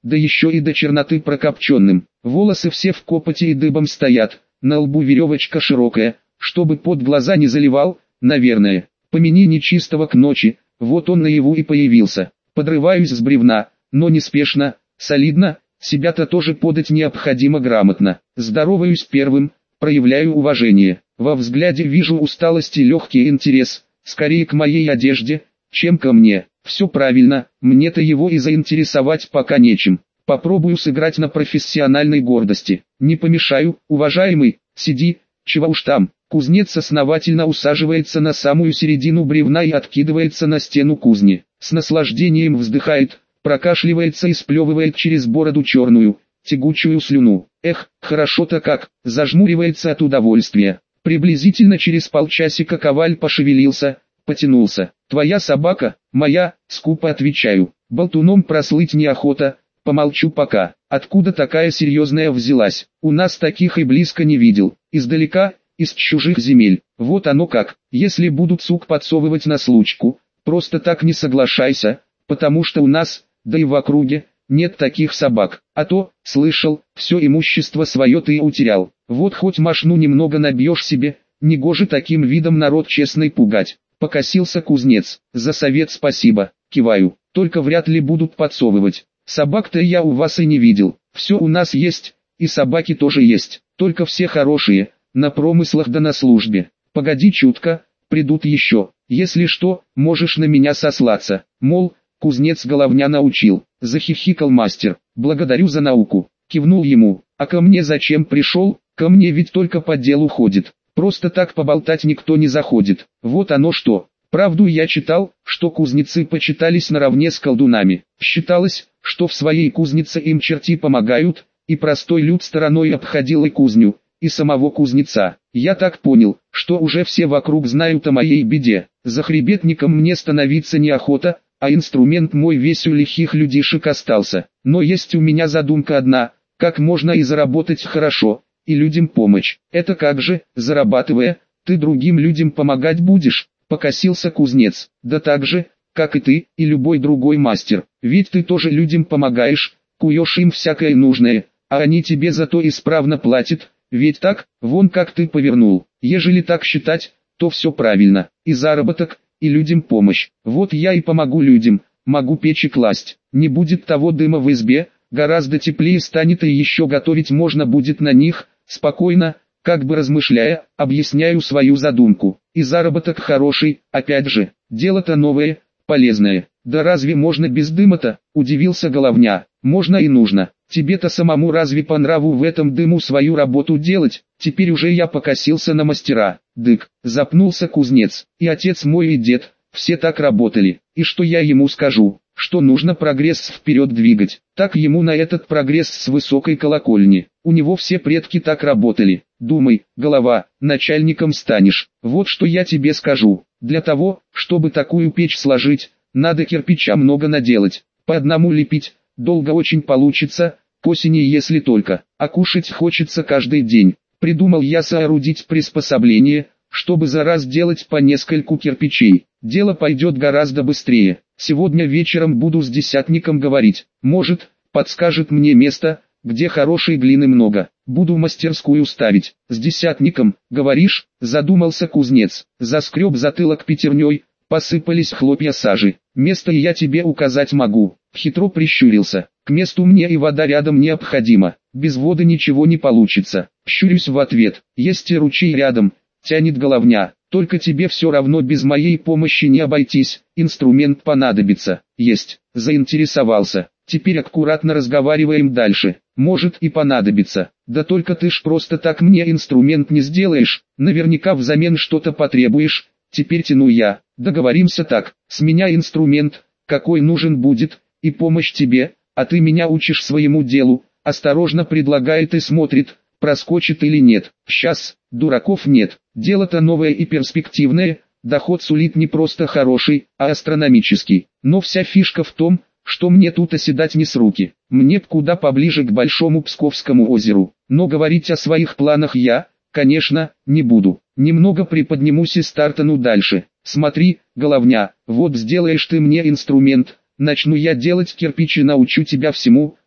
S1: да еще и до черноты прокопченным. Волосы все в копоти и дыбом стоят, на лбу веревочка широкая, чтобы под глаза не заливал, наверное. Помяни нечистого к ночи, вот он наяву и появился. Подрываюсь с бревна, но неспешно, солидно, себя-то тоже подать необходимо грамотно. Здороваюсь первым, проявляю уважение. Во взгляде вижу усталость и легкий интерес, скорее к моей одежде, чем ко мне. Все правильно, мне-то его и заинтересовать пока нечем. Попробую сыграть на профессиональной гордости. Не помешаю, уважаемый, сиди, чего уж там. Кузнец основательно усаживается на самую середину бревна и откидывается на стену кузни. С наслаждением вздыхает, прокашливается и сплевывает через бороду черную, тягучую слюну. Эх, хорошо-то как, зажмуривается от удовольствия. Приблизительно через полчасика Коваль пошевелился, потянулся. «Твоя собака, моя», скупо отвечаю. Болтуном прослыть неохота, помолчу пока. Откуда такая серьезная взялась? У нас таких и близко не видел. Издалека, из чужих земель. Вот оно как. Если будут сук подсовывать на случку, просто так не соглашайся, потому что у нас, да и в округе, нет таких собак. А то, слышал, все имущество свое ты утерял. Вот хоть мошну немного набьешь себе, негоже таким видом народ честный пугать. Покосился кузнец. За совет спасибо, киваю. Только вряд ли будут подсовывать. Собак-то я у вас и не видел. Все у нас есть, и собаки тоже есть. Только все хорошие, на промыслах да на службе. Погоди чутко, придут еще. Если что, можешь на меня сослаться. Мол, кузнец головня научил. Захихикал мастер. Благодарю за науку. Кивнул ему. А ко мне зачем пришел? Ко мне ведь только по делу ходит. Просто так поболтать никто не заходит. Вот оно что. Правду я читал, что кузнецы почитались наравне с колдунами. Считалось, что в своей кузнице им черти помогают, и простой люд стороной обходил и кузню, и самого кузнеца. Я так понял, что уже все вокруг знают о моей беде. За хребетником мне становиться неохота, а инструмент мой весь у лихих людишек остался. Но есть у меня задумка одна, как можно и заработать хорошо, и людям помочь. Это как же, зарабатывая, ты другим людям помогать будешь? Покосился кузнец. Да так же, как и ты, и любой другой мастер. Ведь ты тоже людям помогаешь, куешь им всякое нужное, а они тебе зато исправно платят. Ведь так, вон как ты повернул. Ежели так считать, то все правильно. И заработок, и людям помощь. Вот я и помогу людям, могу печи класть. Не будет того дыма в избе, гораздо теплее станет и еще готовить можно будет на них. Спокойно, как бы размышляя, объясняю свою задумку. И заработок хороший, опять же, дело-то новое, полезное. Да разве можно без дыма-то, удивился головня. Можно и нужно. Тебе-то самому разве по нраву в этом дыму свою работу делать? Теперь уже я покосился на мастера. Дык, запнулся кузнец. И отец мой и дед, все так работали. И что я ему скажу? Что нужно прогресс вперед двигать. Так ему на этот прогресс с высокой колокольни. У него все предки так работали. Думай, голова, начальником станешь. Вот что я тебе скажу. Для того, чтобы такую печь сложить, надо кирпича много наделать. По одному лепить, долго очень получится, к осени если только. А кушать хочется каждый день. Придумал я соорудить приспособление, чтобы за раз делать по нескольку кирпичей. Дело пойдет гораздо быстрее. Сегодня вечером буду с десятником говорить. Может, подскажет мне место, где хорошей глины много. Буду мастерскую ставить. С десятником, говоришь, задумался кузнец. Заскреб затылок пятерней, посыпались хлопья сажи. Место я тебе указать могу. Хитро прищурился. К месту мне и вода рядом необходима. Без воды ничего не получится. Щурюсь в ответ. Есть и ручей рядом. Тянет головня. Только тебе все равно без моей помощи не обойтись. Инструмент понадобится. Есть. Заинтересовался. Теперь аккуратно разговариваем дальше. Может и понадобится. Да только ты ж просто так мне инструмент не сделаешь. Наверняка взамен что-то потребуешь. Теперь тяну я. Договоримся так. С меня инструмент, какой нужен будет, и помощь тебе, а ты меня учишь своему делу. Осторожно предлагает и смотрит, проскочит или нет. Сейчас, дураков нет. Дело-то новое и перспективное. Доход сулит не просто хороший, а астрономический. Но вся фишка в том, что мне тут оседать не с руки. Мне куда поближе к Большому Псковскому озеру. Но говорить о своих планах я, конечно, не буду. Немного приподнимусь и стартану дальше. Смотри, головня, вот сделаешь ты мне инструмент, начну я делать кирпичи, научу тебя всему,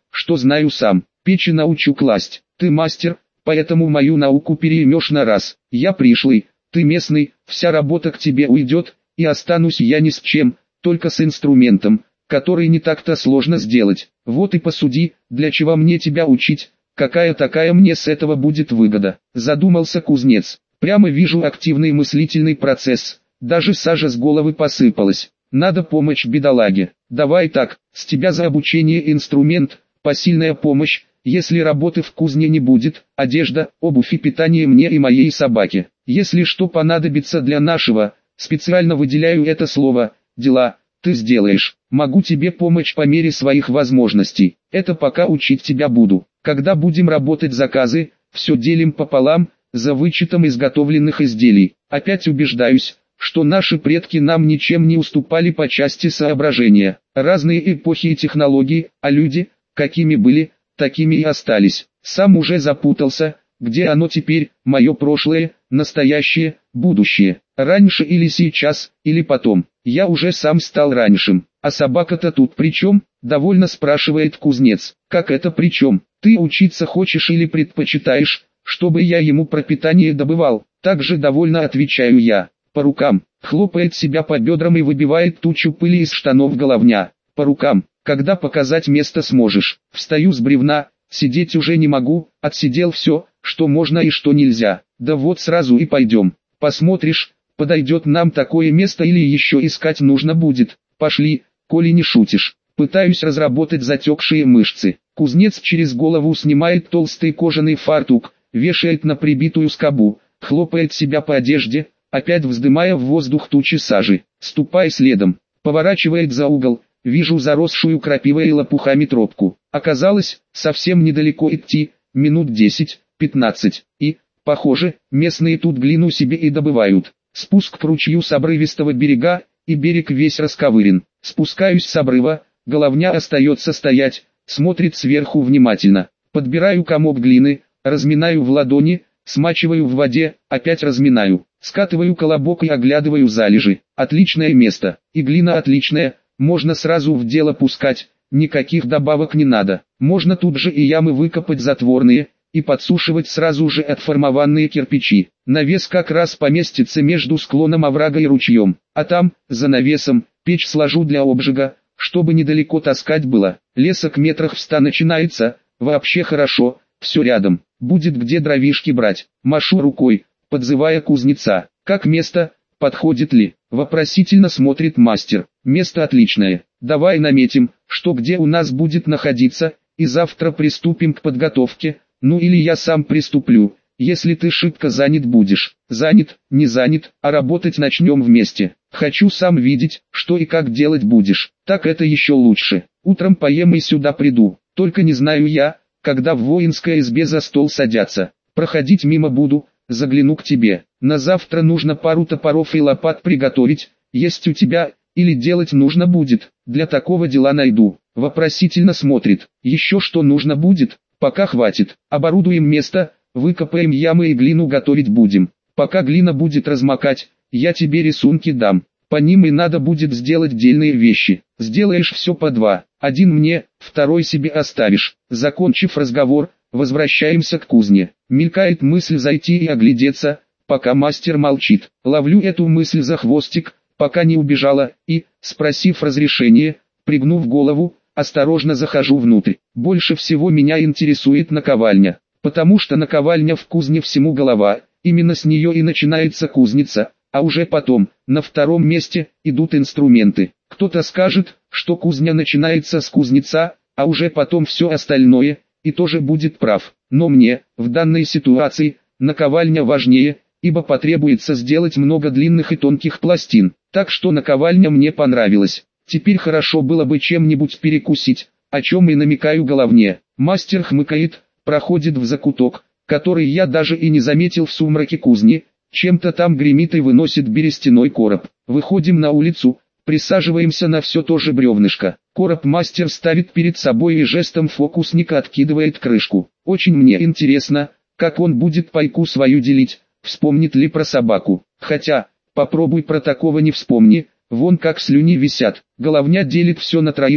S1: что знаю сам. Печи научу класть. Ты мастер, поэтому мою науку переймешь на раз. Я пришлый, ты местный, вся работа к тебе уйдет, и останусь я ни с чем, только с инструментом, который не так-то сложно сделать. Вот и посуди, для чего мне тебя учить, какая такая мне с этого будет выгода. Задумался кузнец. Прямо вижу активный мыслительный процесс, даже сажа с головы посыпалась. Надо помочь бедолаге. Давай так, с тебя за обучение инструмент, посильная помощь, если работы в кузне не будет, одежда, обувь и питание мне и моей собаке. Если что понадобится для нашего, специально выделяю это слово, дела, ты сделаешь. Могу тебе помочь по мере своих возможностей. Это пока учить тебя буду. Когда будем работать заказы, все делим пополам, за вычетом изготовленных изделий. Опять убеждаюсь, что наши предки нам ничем не уступали по части соображения. Разные эпохи и технологии, а люди, какими были, такими и остались. Сам уже запутался, где оно теперь, мое прошлое, настоящее, будущее. Раньше или сейчас, или потом. Я уже сам стал раньшим. А собака-то тут при чем? Довольно спрашивает кузнец. Как это при чем? Ты учиться хочешь или предпочитаешь, чтобы я ему пропитание добывал? Также довольно отвечаю я. По рукам. Хлопает себя по бедрам и выбивает тучу пыли из штанов головня. По рукам. Когда показать место сможешь? Встаю с бревна, сидеть уже не могу, отсидел все, что можно и что нельзя. Да вот сразу и пойдем. Посмотришь, подойдет нам такое место или еще искать нужно будет. Пошли, коли не шутишь. Пытаюсь разработать затекшие мышцы. Кузнец через голову снимает толстый кожаный фартук, вешает на прибитую скобу, хлопает себя по одежде, опять вздымая в воздух тучи сажи. Ступай следом. Поворачивает за угол, вижу заросшую крапивой и лопухами тропку. Оказалось, совсем недалеко идти, минут десять-пятнадцать, и, похоже, местные тут глину себе и добывают. Спуск к ручью с обрывистого берега, и берег весь расковырен. Спускаюсь с обрыва, головня остается стоять, смотрит сверху внимательно. Подбираю комок глины, разминаю в ладони, смачиваю в воде, опять разминаю. Скатываю колобок и оглядываю залежи. Отличное место, и глина отличная, можно сразу в дело пускать, никаких добавок не надо. Можно тут же и ямы выкопать затворные, и подсушивать сразу же отформованные кирпичи. Навес как раз поместится между склоном оврага и ручьем, а там, за навесом, печь сложу для обжига, чтобы недалеко таскать было. Лесок метрах в ста начинается, вообще хорошо, все рядом, будет где дровишки брать. Машу рукой, подзывая кузнеца. Как место, подходит ли? Вопросительно смотрит мастер. Место отличное. Давай наметим, что где у нас будет находиться, и завтра приступим к подготовке. Ну или я сам приступлю, если ты шибко занят будешь. Занят, не занят, а работать начнем вместе. Хочу сам видеть, что и как делать будешь. Так это еще лучше. Утром поем и сюда приду. Только не знаю я, когда в воинской избе за стол садятся. Проходить мимо буду, загляну к тебе. На завтра нужно пару топоров и лопат приготовить. Есть у тебя, или делать нужно будет. Для такого дела найду. Вопросительно смотрит. Еще что нужно будет? Пока хватит. Оборудуем место, выкопаем ямы и глину готовить будем. Пока глина будет размокать, я тебе рисунки дам. По ним и надо будет сделать дельные вещи. Сделаешь все по два. Один мне, второй себе оставишь. Закончив разговор, возвращаемся к кузне. Мелькает мысль зайти и оглядеться, пока мастер молчит. Ловлю эту мысль за хвостик, пока не убежала, и, спросив разрешения, пригнув голову, осторожно захожу внутрь. Больше всего меня интересует наковальня, потому что наковальня в кузне всему голова, именно с нее и начинается кузница, а уже потом, на втором месте, идут инструменты. Кто-то скажет, что кузня начинается с кузнеца, а уже потом все остальное, и тоже будет прав. Но мне, в данной ситуации, наковальня важнее, ибо потребуется сделать много длинных и тонких пластин, так что наковальня мне понравилась. Теперь хорошо было бы чем-нибудь перекусить, о чем и намекаю головне. Мастер хмыкает, проходит в закуток, который я даже и не заметил в сумраке кузни, чем-то там гремит и выносит берестяной короб. Выходим на улицу, присаживаемся на все то же бревнышко. Короб мастер ставит перед собой и жестом фокусника откидывает крышку. Очень мне интересно, как он будет пайку свою делить, вспомнит ли про собаку. Хотя, попробуй про такого не вспомни. Вон как слюни висят. Головня делит все на троих,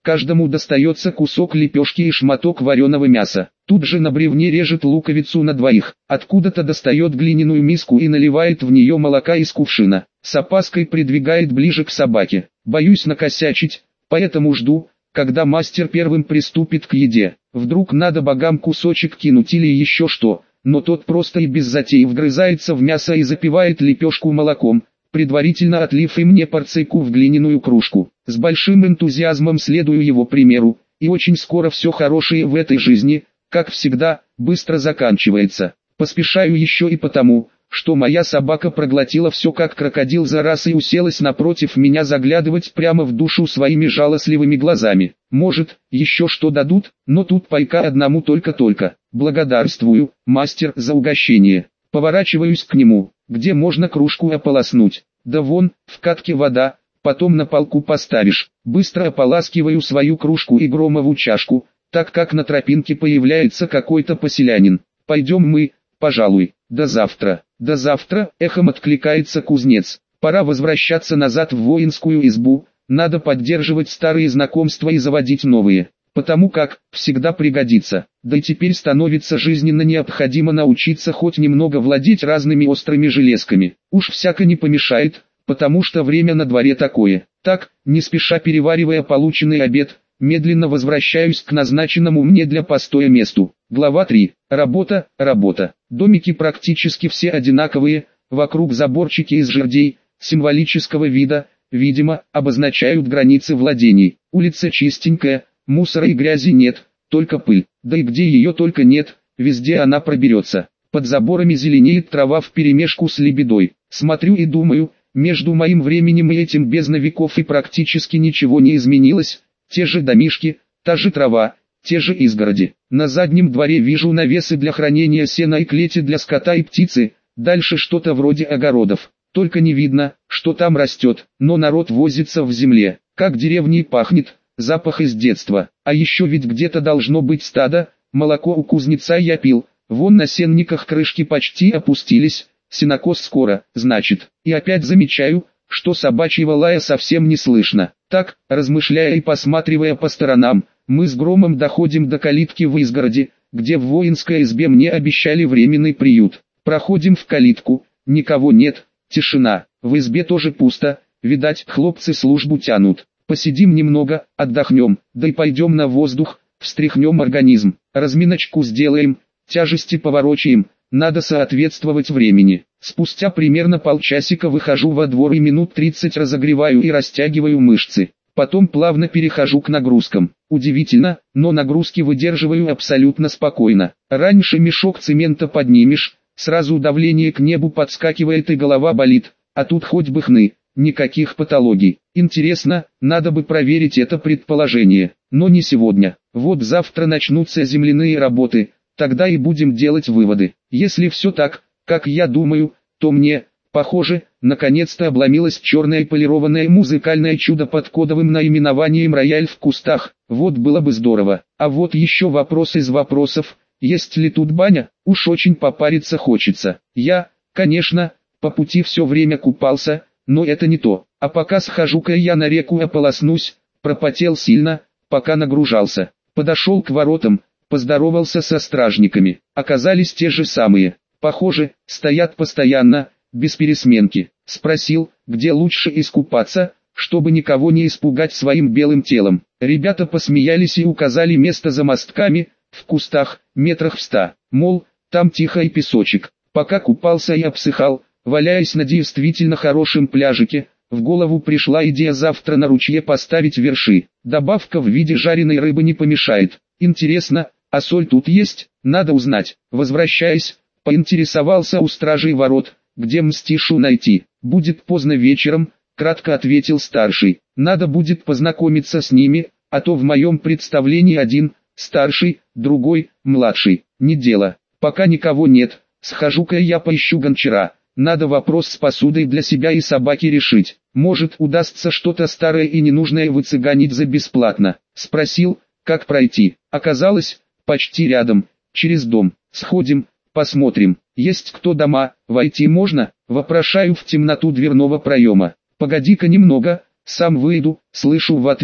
S1: каждому достается кусок лепешки и шматок вареного мяса. Тут же на бревне режет луковицу на двоих, откуда-то достает глиняную миску и наливает в нее молока из кувшина. С опаской придвигает ближе к собаке. Боюсь накосячить, поэтому жду, когда мастер первым приступит к еде. Вдруг надо богам кусочек кинуть или еще что, но тот просто и без затей вгрызается в мясо и запивает лепешку молоком, предварительно отлив и мне порцийку в глиняную кружку. С большим энтузиазмом следую его примеру, и очень скоро все хорошее в этой жизни, как всегда, быстро заканчивается. Поспешаю еще и потому, что моя собака проглотила все как крокодил за раз и уселась напротив меня заглядывать прямо в душу своими жалостливыми глазами. Может, еще что дадут, но тут пайка одному только-только. Благодарствую, мастер, за угощение. Поворачиваюсь к нему, где можно кружку ополоснуть. Да вон, в катке вода, потом на полку поставишь. Быстро ополаскиваю свою кружку и Громову чашку, так как на тропинке появляется какой-то поселянин. Пойдем мы, пожалуй, до завтра. До завтра, эхом откликается кузнец. Пора возвращаться назад в воинскую избу, надо поддерживать старые знакомства и заводить новые. Потому как, всегда пригодится. Да и теперь становится жизненно необходимо научиться хоть немного владеть разными острыми железками. Уж всяко не помешает, потому что время на дворе такое. Так, не спеша переваривая полученный обед, медленно возвращаюсь к назначенному мне для постоя месту. Глава три. Работа, работа. Домики практически все одинаковые, вокруг заборчики из жердей, символического вида, видимо, обозначают границы владений. Улица чистенькая, мусора и грязи нет, только пыль. Да и где ее только нет, везде она проберется. Под заборами зеленеет трава вперемешку с лебедой. Смотрю и думаю, между моим временем и этим бездна веков и практически ничего не изменилось. Те же домишки, та же трава, те же изгороди. На заднем дворе вижу навесы для хранения сена и клети для скота и птицы, дальше что-то вроде огородов. Только не видно, что там растет, но народ возится в земле. Как деревней пахнет, запах из детства. А еще ведь где-то должно быть стадо, молоко у кузнеца я пил. Вон на сенниках крышки почти опустились, сенокос скоро, значит. И опять замечаю, что собачьего лая совсем не слышно. Так, размышляя и посматривая по сторонам, мы с Громом доходим до калитки в изгороди, где в воинской избе мне обещали временный приют. Проходим в калитку, никого нет, тишина. В избе тоже пусто, видать, хлопцы службу тянут. Посидим немного, отдохнем, да и пойдем на воздух, встряхнем организм. Разминочку сделаем, тяжести поворочаем, надо соответствовать времени. Спустя примерно полчасика выхожу во двор и минут тридцать разогреваю и растягиваю мышцы. Потом плавно перехожу к нагрузкам. Удивительно, но нагрузки выдерживаю абсолютно спокойно. Раньше мешок цемента поднимешь, сразу давление к небу подскакивает и голова болит, а тут хоть бы хны, никаких патологий. Интересно, надо бы проверить это предположение, но не сегодня. Вот завтра начнутся земляные работы, тогда и будем делать выводы. Если все так, как я думаю, то мне, похоже, наконец-то обломилось черное полированное музыкальное чудо под кодовым наименованием «Рояль в кустах». Вот было бы здорово. А вот еще вопрос из вопросов, есть ли тут баня? Уж очень попариться хочется. Я, конечно, по пути все время купался, но это не то. А пока схожу-ка я на реку ополоснусь, пропотел сильно, пока нагружался. Подошел к воротам, поздоровался со стражниками. Оказались те же самые. Похоже, стоят постоянно, без пересменки. Спросил, где лучше искупаться, чтобы никого не испугать своим белым телом. Ребята посмеялись и указали место за мостками, в кустах, метрах в ста. Мол, там тихо и песочек. Пока купался и обсыхал, валяясь на действительно хорошем пляжике, в голову пришла идея завтра на ручье поставить верши. Добавка в виде жареной рыбы не помешает. Интересно, а соль тут есть? Надо узнать. Возвращаясь, поинтересовался у стражей ворот, где Мстишу найти. Будет поздно вечером, кратко ответил старший. Надо будет познакомиться с ними, а то в моем представлении один, старший, другой, младший. Не дело. Пока никого нет, схожу-ка я поищу гончара. Надо вопрос с посудой для себя и собаки решить. Может, удастся что-то старое и ненужное выцыганить за бесплатно. Спросил, как пройти. Оказалось, почти рядом, через дом. Сходим, посмотрим, есть кто дома, войти можно? Вопрошаю в темноту дверного проема. Погоди-ка немного, сам выйду, слышу в ответ.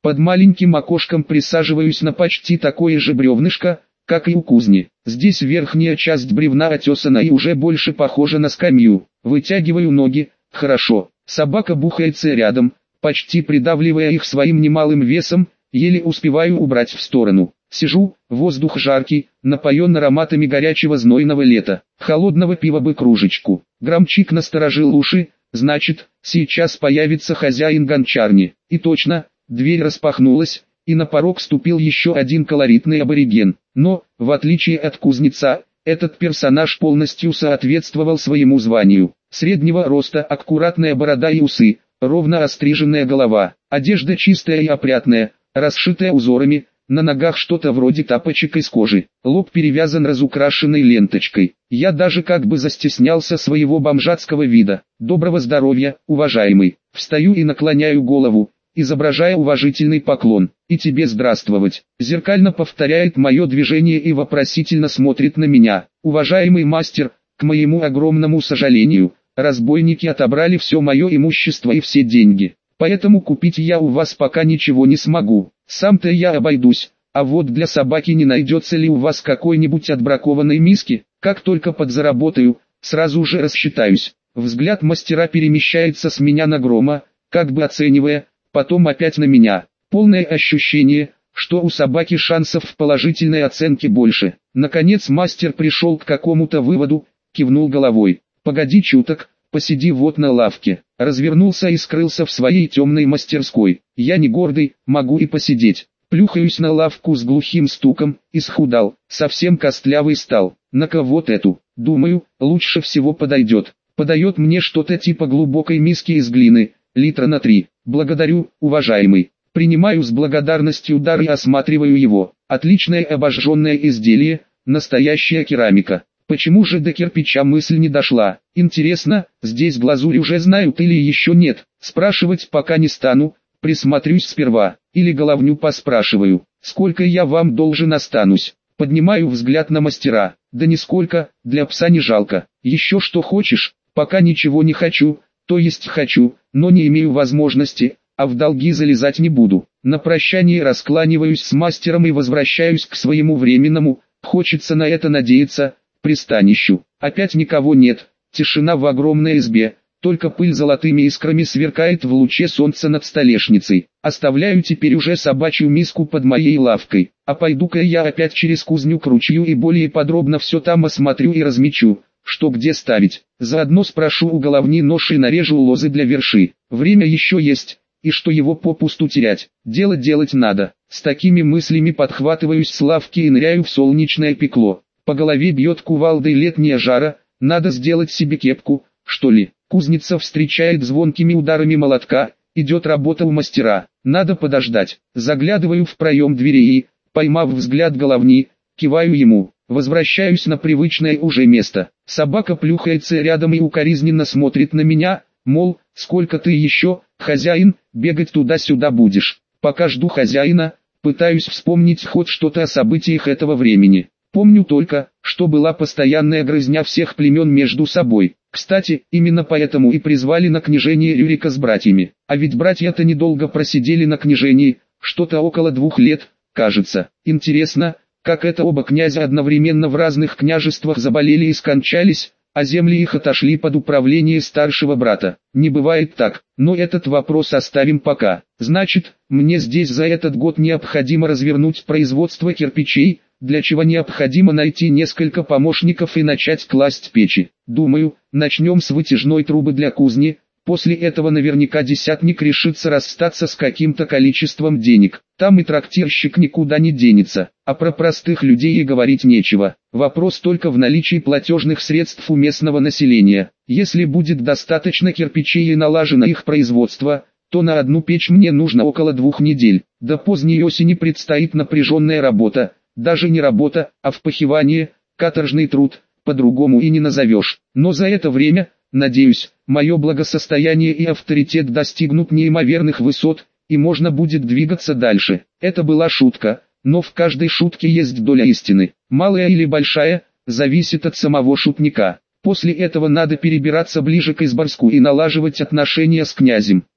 S1: Под маленьким окошком присаживаюсь на почти такое же бревнышко, как и у кузни. Здесь верхняя часть бревна отесана и уже больше похожа на скамью. Вытягиваю ноги, хорошо. Собака бухается рядом, почти придавливая их своим немалым весом, еле успеваю убрать в сторону. Сижу, воздух жаркий, напоен ароматами горячего знойного лета. Холодного пива бы кружечку. Громчик насторожил уши, значит, сейчас появится хозяин гончарни. И точно, дверь распахнулась, и на порог ступил еще один колоритный абориген. Но, в отличие от кузнеца, этот персонаж полностью соответствовал своему званию. Среднего роста, аккуратная борода и усы, ровно остриженная голова, одежда чистая и опрятная, расшитая узорами, на ногах что-то вроде тапочек из кожи, лоб перевязан разукрашенной ленточкой. Я даже как бы застеснялся своего бомжатского вида. Доброго здоровья, уважаемый. Встаю и наклоняю голову, изображая уважительный поклон. И тебе здравствовать. Зеркально повторяет мое движение и вопросительно смотрит на меня. Уважаемый мастер, к моему огромному сожалению, разбойники отобрали все мое имущество и все деньги. Поэтому купить я у вас пока ничего не смогу. Сам-то я обойдусь, а вот для собаки не найдется ли у вас какой-нибудь отбракованной миски? Как только подзаработаю, сразу же рассчитаюсь. Взгляд мастера перемещается с меня на Грома, как бы оценивая, потом опять на меня. Полное ощущение, что у собаки шансов в положительной оценке больше. Наконец мастер пришел к какому-то выводу, кивнул головой. Погоди чуток, посиди вот на лавке. Развернулся и скрылся в своей темной мастерской. Я не гордый, могу и посидеть. Плюхаюсь на лавку с глухим стуком, исхудал, совсем костлявый стал. На-ка вот эту, думаю, лучше всего подойдет. Подает мне что-то типа глубокой миски из глины, литра на три. Благодарю, уважаемый. Принимаю с благодарностью дар и осматриваю его. Отличное обожженное изделие, настоящая керамика. Почему же до кирпича мысль не дошла? Интересно, здесь глазурь уже знают или еще нет? Спрашивать пока не стану, присмотрюсь сперва. Или головню поспрашиваю, сколько я вам должен останусь. Поднимаю взгляд на мастера. Да нисколько, для пса не жалко. Еще что хочешь? Пока ничего не хочу, то есть хочу, но не имею возможности, а в долги залезать не буду. На прощание раскланиваюсь с мастером и возвращаюсь к своему временному, хочется на это надеяться, пристанищу. Опять никого нет, тишина в огромной избе, только пыль золотыми искрами сверкает в луче солнца над столешницей. Оставляю теперь уже собачью миску под моей лавкой, а пойду-ка я опять через кузню к ручью и более подробно все там осмотрю и размечу, что где ставить. Заодно спрошу у головни нож и нарежу лозы для верши. Время еще есть, и что его попусту терять. Дело делать надо. С такими мыслями подхватываюсь с лавки и ныряю в солнечное пекло. По голове бьет кувалдой летняя жара, надо сделать себе кепку, что ли. Кузница встречает звонкими ударами молотка, идет работа у мастера. Надо подождать. Заглядываю в проем двери и, поймав взгляд головни, киваю ему. Возвращаюсь на привычное уже место. Собака плюхается рядом и укоризненно смотрит на меня, мол, сколько ты еще, хозяин, бегать туда-сюда будешь. Пока жду хозяина, пытаюсь вспомнить хоть что-то о событиях этого времени. Помню только, что была постоянная грызня всех племен между собой. Кстати, именно поэтому и призвали на княжение Рюрика с братьями. А ведь братья-то недолго просидели на княжении, что-то около двух лет, кажется. Интересно, как это оба князя одновременно в разных княжествах заболели и скончались, а земли их отошли под управление старшего брата. Не бывает так, но этот вопрос оставим пока. Значит, мне здесь за этот год необходимо развернуть производство кирпичей, для чего необходимо найти несколько помощников и начать класть печи. Думаю, начнем с вытяжной трубы для кузни, после этого наверняка десятник решится расстаться с каким-то количеством денег. Там и трактирщик никуда не денется, а про простых людей и говорить нечего. Вопрос только в наличии платежных средств у местного населения. Если будет достаточно кирпичей и налажено их производство, то на одну печь мне нужно около двух недель. До поздней осени предстоит напряженная работа. Даже не работа, а впахивание, каторжный труд, по-другому и не назовешь. Но за это время, надеюсь, мое благосостояние и авторитет достигнут неимоверных высот, и можно будет двигаться дальше. Это была шутка, но в каждой шутке есть доля истины. Малая или большая, зависит от самого шутника. После этого надо перебираться ближе к Изборску и налаживать отношения с князем.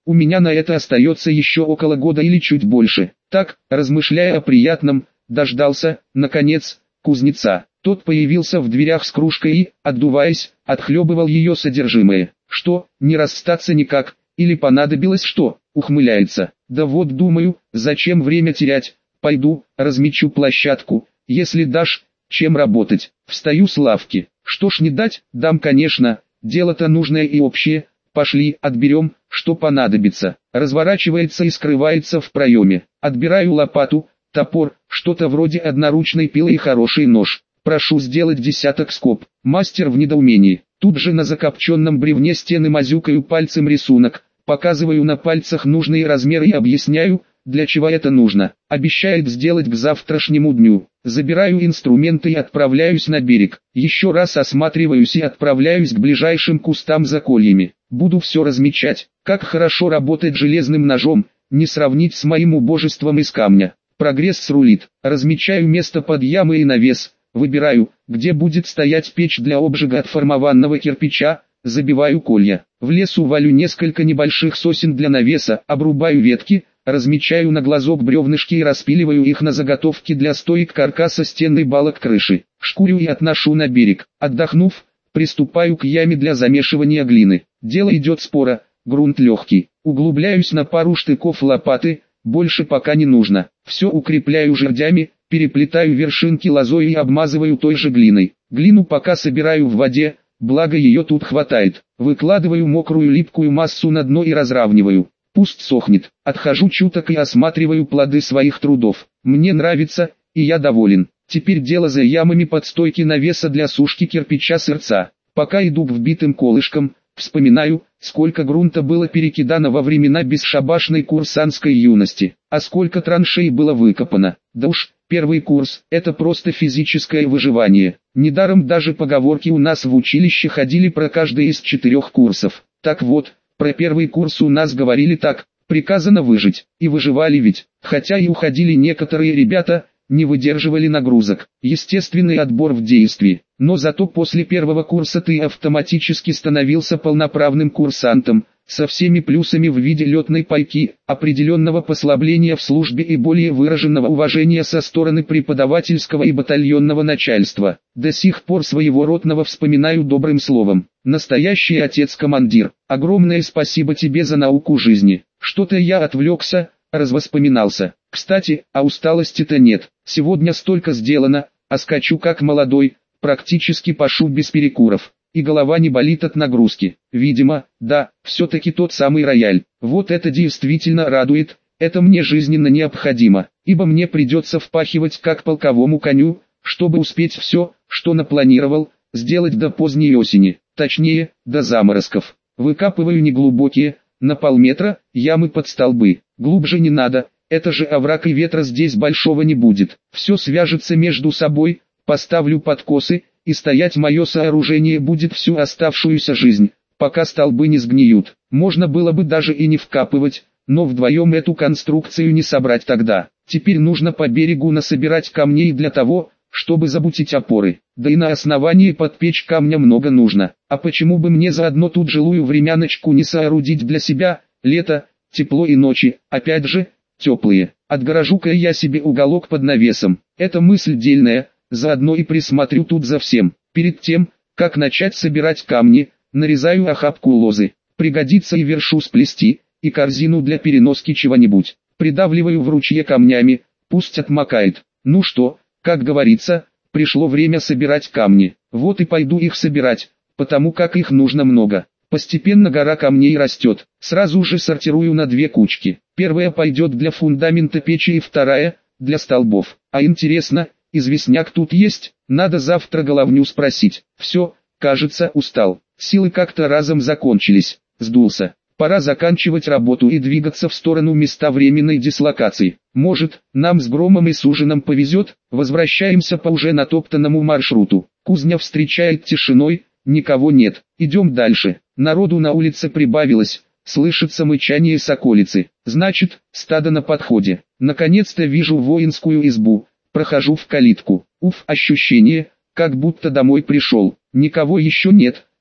S1: У меня на это остается еще около года или чуть больше. Так, размышляя о приятном, дождался, наконец, кузнеца. Тот появился в дверях с кружкой и, отдуваясь, отхлебывал ее содержимое. Что, не расстаться никак, или понадобилось что? Ухмыляется. Да вот думаю, зачем время терять, пойду, размечу площадку, если дашь, чем работать. Встаю с лавки. Что ж не дать, дам конечно, дело-то нужное и общее. Пошли, отберем, что понадобится. Разворачивается и скрывается в проеме. Отбираю лопату, топор, что-то вроде одноручной пилы и хороший нож. Прошу сделать десяток скоб. Мастер в недоумении. Тут же на закопченном бревне стены мазюкаю пальцем рисунок. Показываю на пальцах нужные размеры и объясняю, для чего это нужно. Обещает сделать к завтрашнему дню. Забираю инструменты и отправляюсь на берег. Еще раз осматриваюсь и отправляюсь к ближайшим кустам за кольями. Буду все размечать. Как хорошо работать железным ножом, не сравнить с моим убожеством из камня. Прогресс рулит. Размечаю место под ямы и навес. Выбираю, где будет стоять печь для обжига от формованного кирпича. Забиваю колья. В лесу валю несколько небольших сосен для навеса, обрубаю ветки, размечаю на глазок бревнышки и распиливаю их на заготовки для стоек каркаса стен и балок крыши. Шкурю и отношу на берег. Отдохнув, приступаю к яме для замешивания глины. Дело идет споро, грунт легкий. Углубляюсь на пару штыков лопаты, больше пока не нужно. Все укрепляю жердями, переплетаю вершинки лозой и обмазываю той же глиной. Глину пока собираю в воде, благо ее тут хватает. Выкладываю мокрую липкую массу на дно и разравниваю. Пусть сохнет. Отхожу чуток и осматриваю плоды своих трудов. Мне нравится, и я доволен. Теперь дело за ямами под стойки навеса для сушки кирпича сырца. Пока иду к вбитым колышкам, вспоминаю, сколько грунта было перекидано во времена бесшабашной курсантской юности, а сколько траншей было выкопано. Да уж, первый курс – это просто физическое выживание. Недаром даже поговорки у нас в училище ходили про каждый из четырех курсов. Так вот, про первый курс у нас говорили так: приказано выжить, и выживали ведь, хотя и уходили некоторые ребята, не выдерживали нагрузок. Естественный отбор в действии. Но зато после первого курса ты автоматически становился полноправным курсантом, со всеми плюсами в виде летной пайки, определенного послабления в службе и более выраженного уважения со стороны преподавательского и батальонного начальства. До сих пор своего ротного вспоминаю добрым словом. Настоящий отец-командир, огромное спасибо тебе за науку жизни. Что-то я отвлекся, развоспоминался. Кстати, а усталости-то нет. Сегодня столько сделано, а скачу как молодой, практически пашу без перекуров. И голова не болит от нагрузки. Видимо, да, все-таки тот самый рояль. Вот это действительно радует, это мне жизненно необходимо, ибо мне придется впахивать как полковому коню, чтобы успеть все, что напланировал, сделать до поздней осени, точнее, до заморозков. Выкапываю неглубокие, на полметра, ямы под столбы. Глубже не надо, это же овраг и ветра здесь большого не будет. Все свяжется между собой, поставлю подкосы, и стоять мое сооружение будет всю оставшуюся жизнь, пока столбы не сгниют. Можно было бы даже и не вкапывать, но вдвоем эту конструкцию не собрать тогда. Теперь нужно по берегу насобирать камней для того, чтобы забутить опоры. Да и на основании под печь камня много нужно. А почему бы мне заодно тут жилую времяночку не соорудить для себя? Лето, тепло и ночи, опять же, теплые. Отгорожу-ка я себе уголок под навесом. Это мысль дельная. Заодно и присмотрю тут за всем. Перед тем, как начать собирать камни, нарезаю охапку лозы. Пригодится и вершу сплести, и корзину для переноски чего-нибудь. Придавливаю в ручье камнями, пусть отмокает. Ну что, как говорится, пришло время собирать камни. Вот и пойду их собирать, потому как их нужно много. Постепенно гора камней растет. Сразу же сортирую на две кучки. Первая пойдет для фундамента печи и вторая – для столбов. А интересно, известняк тут есть? Надо завтра головню спросить. Все, кажется, устал. Силы как-то разом закончились. Сдулся. Пора заканчивать работу и двигаться в сторону места временной дислокации. Может, нам с Громом и Суженым повезет, возвращаемся по уже натоптанному маршруту. Кузня встречает тишиной, никого нет. Идем дальше. Народу на улице прибавилось, слышится мычание соколицы. Значит, стадо на подходе. Наконец-то вижу воинскую избу. Прохожу в калитку. Уф, ощущение, как будто домой пришел. Никого еще нет,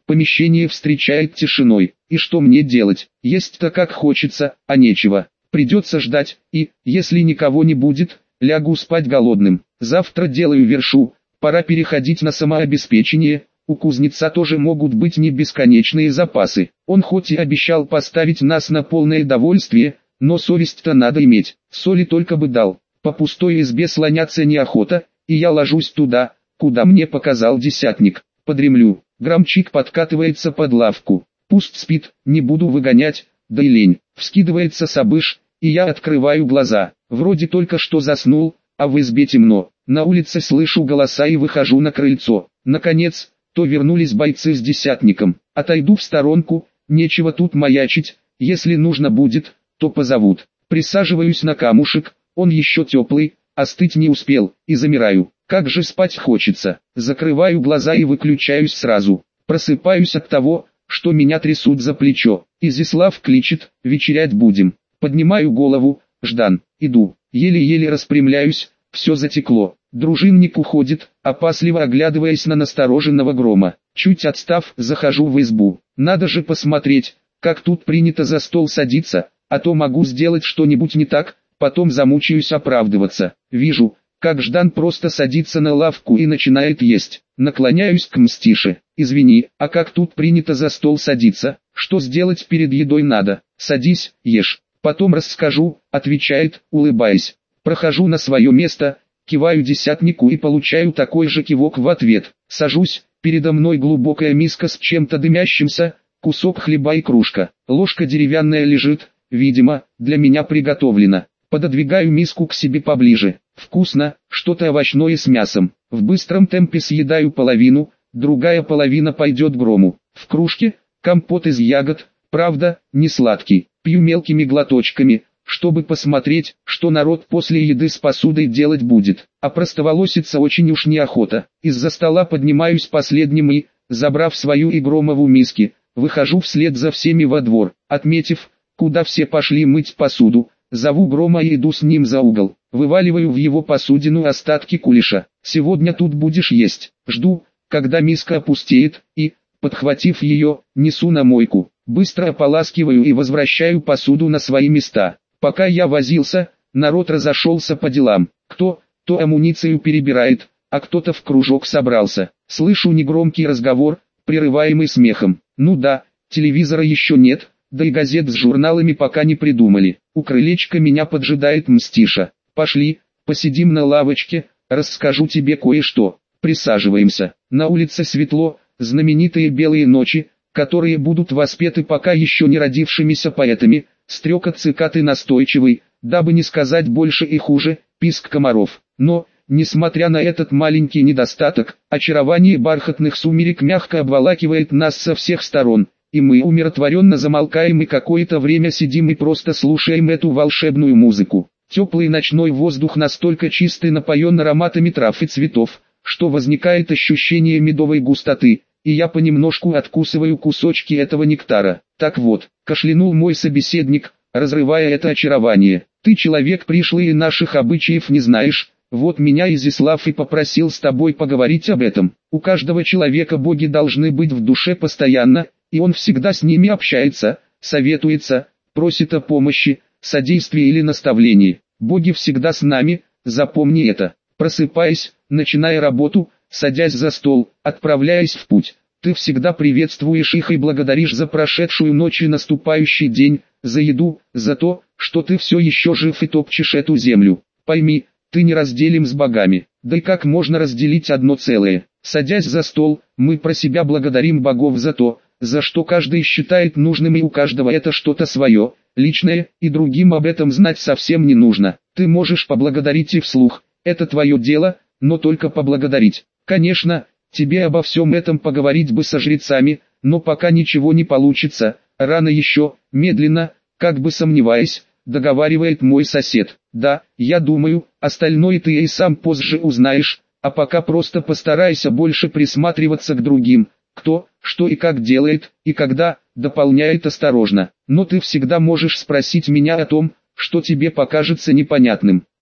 S1: Помещение встречает тишиной. И что мне делать? Есть-то как хочется, а нечего. Придется ждать, и, если никого не будет, лягу спать голодным. Завтра делаю вершу, пора переходить на самообеспечение. У кузнеца тоже могут быть не бесконечные запасы. Он хоть и обещал поставить нас на полное довольствие, но совесть-то надо иметь. Соли только бы дал. По пустой избе слоняться неохота, и я ложусь туда, куда мне показал десятник. Подремлю. Громчик подкатывается под лавку. Пусть спит, не буду выгонять, да и лень. Вскидывается Сабыш, и я открываю глаза. Вроде только что заснул, а в избе темно. На улице слышу голоса и выхожу на крыльцо. Наконец, то вернулись бойцы с десятником. Отойду в сторонку, нечего тут маячить, если нужно будет, то позовут. Присаживаюсь на камушек, он еще теплый, остыть не успел, и замираю. Как же спать хочется. Закрываю глаза и выключаюсь сразу. Просыпаюсь от того, что меня трясут за плечо. Изяслав кличет, вечерять будем. Поднимаю голову, Ждан, иду. Еле-еле распрямляюсь, все затекло. Дружинник уходит, опасливо оглядываясь на настороженного Грома. Чуть отстав, захожу в избу. Надо же посмотреть, как тут принято за стол садиться, а то могу сделать что-нибудь не так, потом замучаюсь оправдываться. Вижу, как Ждан просто садится на лавку и начинает есть. Наклоняюсь к Мстише. Извини, а как тут принято за стол садиться? Что сделать перед едой надо? Садись, ешь. Потом расскажу, отвечает, улыбаясь. Прохожу на свое место, киваю десятнику и получаю такой же кивок в ответ. Сажусь, передо мной глубокая миска с чем-то дымящимся, кусок хлеба и кружка. Ложка деревянная лежит, видимо, для меня приготовлена. Пододвигаю миску к себе поближе. Вкусно, что-то овощное с мясом. В быстром темпе съедаю половину, другая половина пойдет Грому. В кружке компот из ягод, правда, не сладкий. Пью мелкими глоточками, чтобы посмотреть, что народ после еды с посудой делать будет. А простоволоситься очень уж неохота. Из-за стола поднимаюсь последним и, забрав свою и Громову миски, выхожу вслед за всеми во двор. Отметив, куда все пошли мыть посуду, зову Грома и иду с ним за угол. Вываливаю в его посудину остатки кулеша. Сегодня тут будешь есть. Жду, когда миска опустеет, и, подхватив ее, несу на мойку. Быстро ополаскиваю и возвращаю посуду на свои места. Пока я возился, народ разошелся по делам. Кто, то амуницию перебирает, а кто-то в кружок собрался. Слышу негромкий разговор, прерываемый смехом. Ну да, телевизора еще нет, да и газет с журналами пока не придумали. У крылечка меня поджидает Мстиша. Пошли, посидим на лавочке, расскажу тебе кое-что. Присаживаемся. На улице светло, знаменитые белые ночи, которые будут воспеты пока еще не родившимися поэтами, стрекот цикад и настойчивый, дабы не сказать больше и хуже, писк комаров. Но, несмотря на этот маленький недостаток, очарование бархатных сумерек мягко обволакивает нас со всех сторон, и мы умиротворенно замолкаем и какое-то время сидим и просто слушаем эту волшебную музыку. Теплый ночной воздух настолько чистый, напоен ароматами трав и цветов, что возникает ощущение медовой густоты, и я понемножку откусываю кусочки этого нектара. Так вот, кашлянул мой собеседник, разрывая это очарование. Ты человек пришлый и наших обычаев не знаешь, вот меня Изяслав и попросил с тобой поговорить об этом. У каждого человека боги должны быть в душе постоянно, и он всегда с ними общается, советуется, просит о помощи, содействии или наставлении. Боги всегда с нами, запомни это. Просыпаясь, начиная работу, садясь за стол, отправляясь в путь, ты всегда приветствуешь их и благодаришь за прошедшую ночь и наступающий день, за еду, за то, что ты все еще жив и топчешь эту землю. Пойми, ты неразделим с богами. Да и как можно разделить одно целое? Садясь за стол, мы про себя благодарим богов за то, за что каждый считает нужным, и у каждого это что-то свое, личное, и другим об этом знать совсем не нужно. Ты можешь поблагодарить и вслух, это твое дело, но только поблагодарить. Конечно, тебе обо всем этом поговорить бы со жрецами, но пока ничего не получится, рано еще, медленно, как бы сомневаясь, договаривает мой сосед. Да, я думаю, остальное ты и сам позже узнаешь, а пока просто постарайся больше присматриваться к другим, кто, что и как делает, и когда, дополняет осторожно. Но ты всегда можешь спросить меня о том, что тебе покажется непонятным.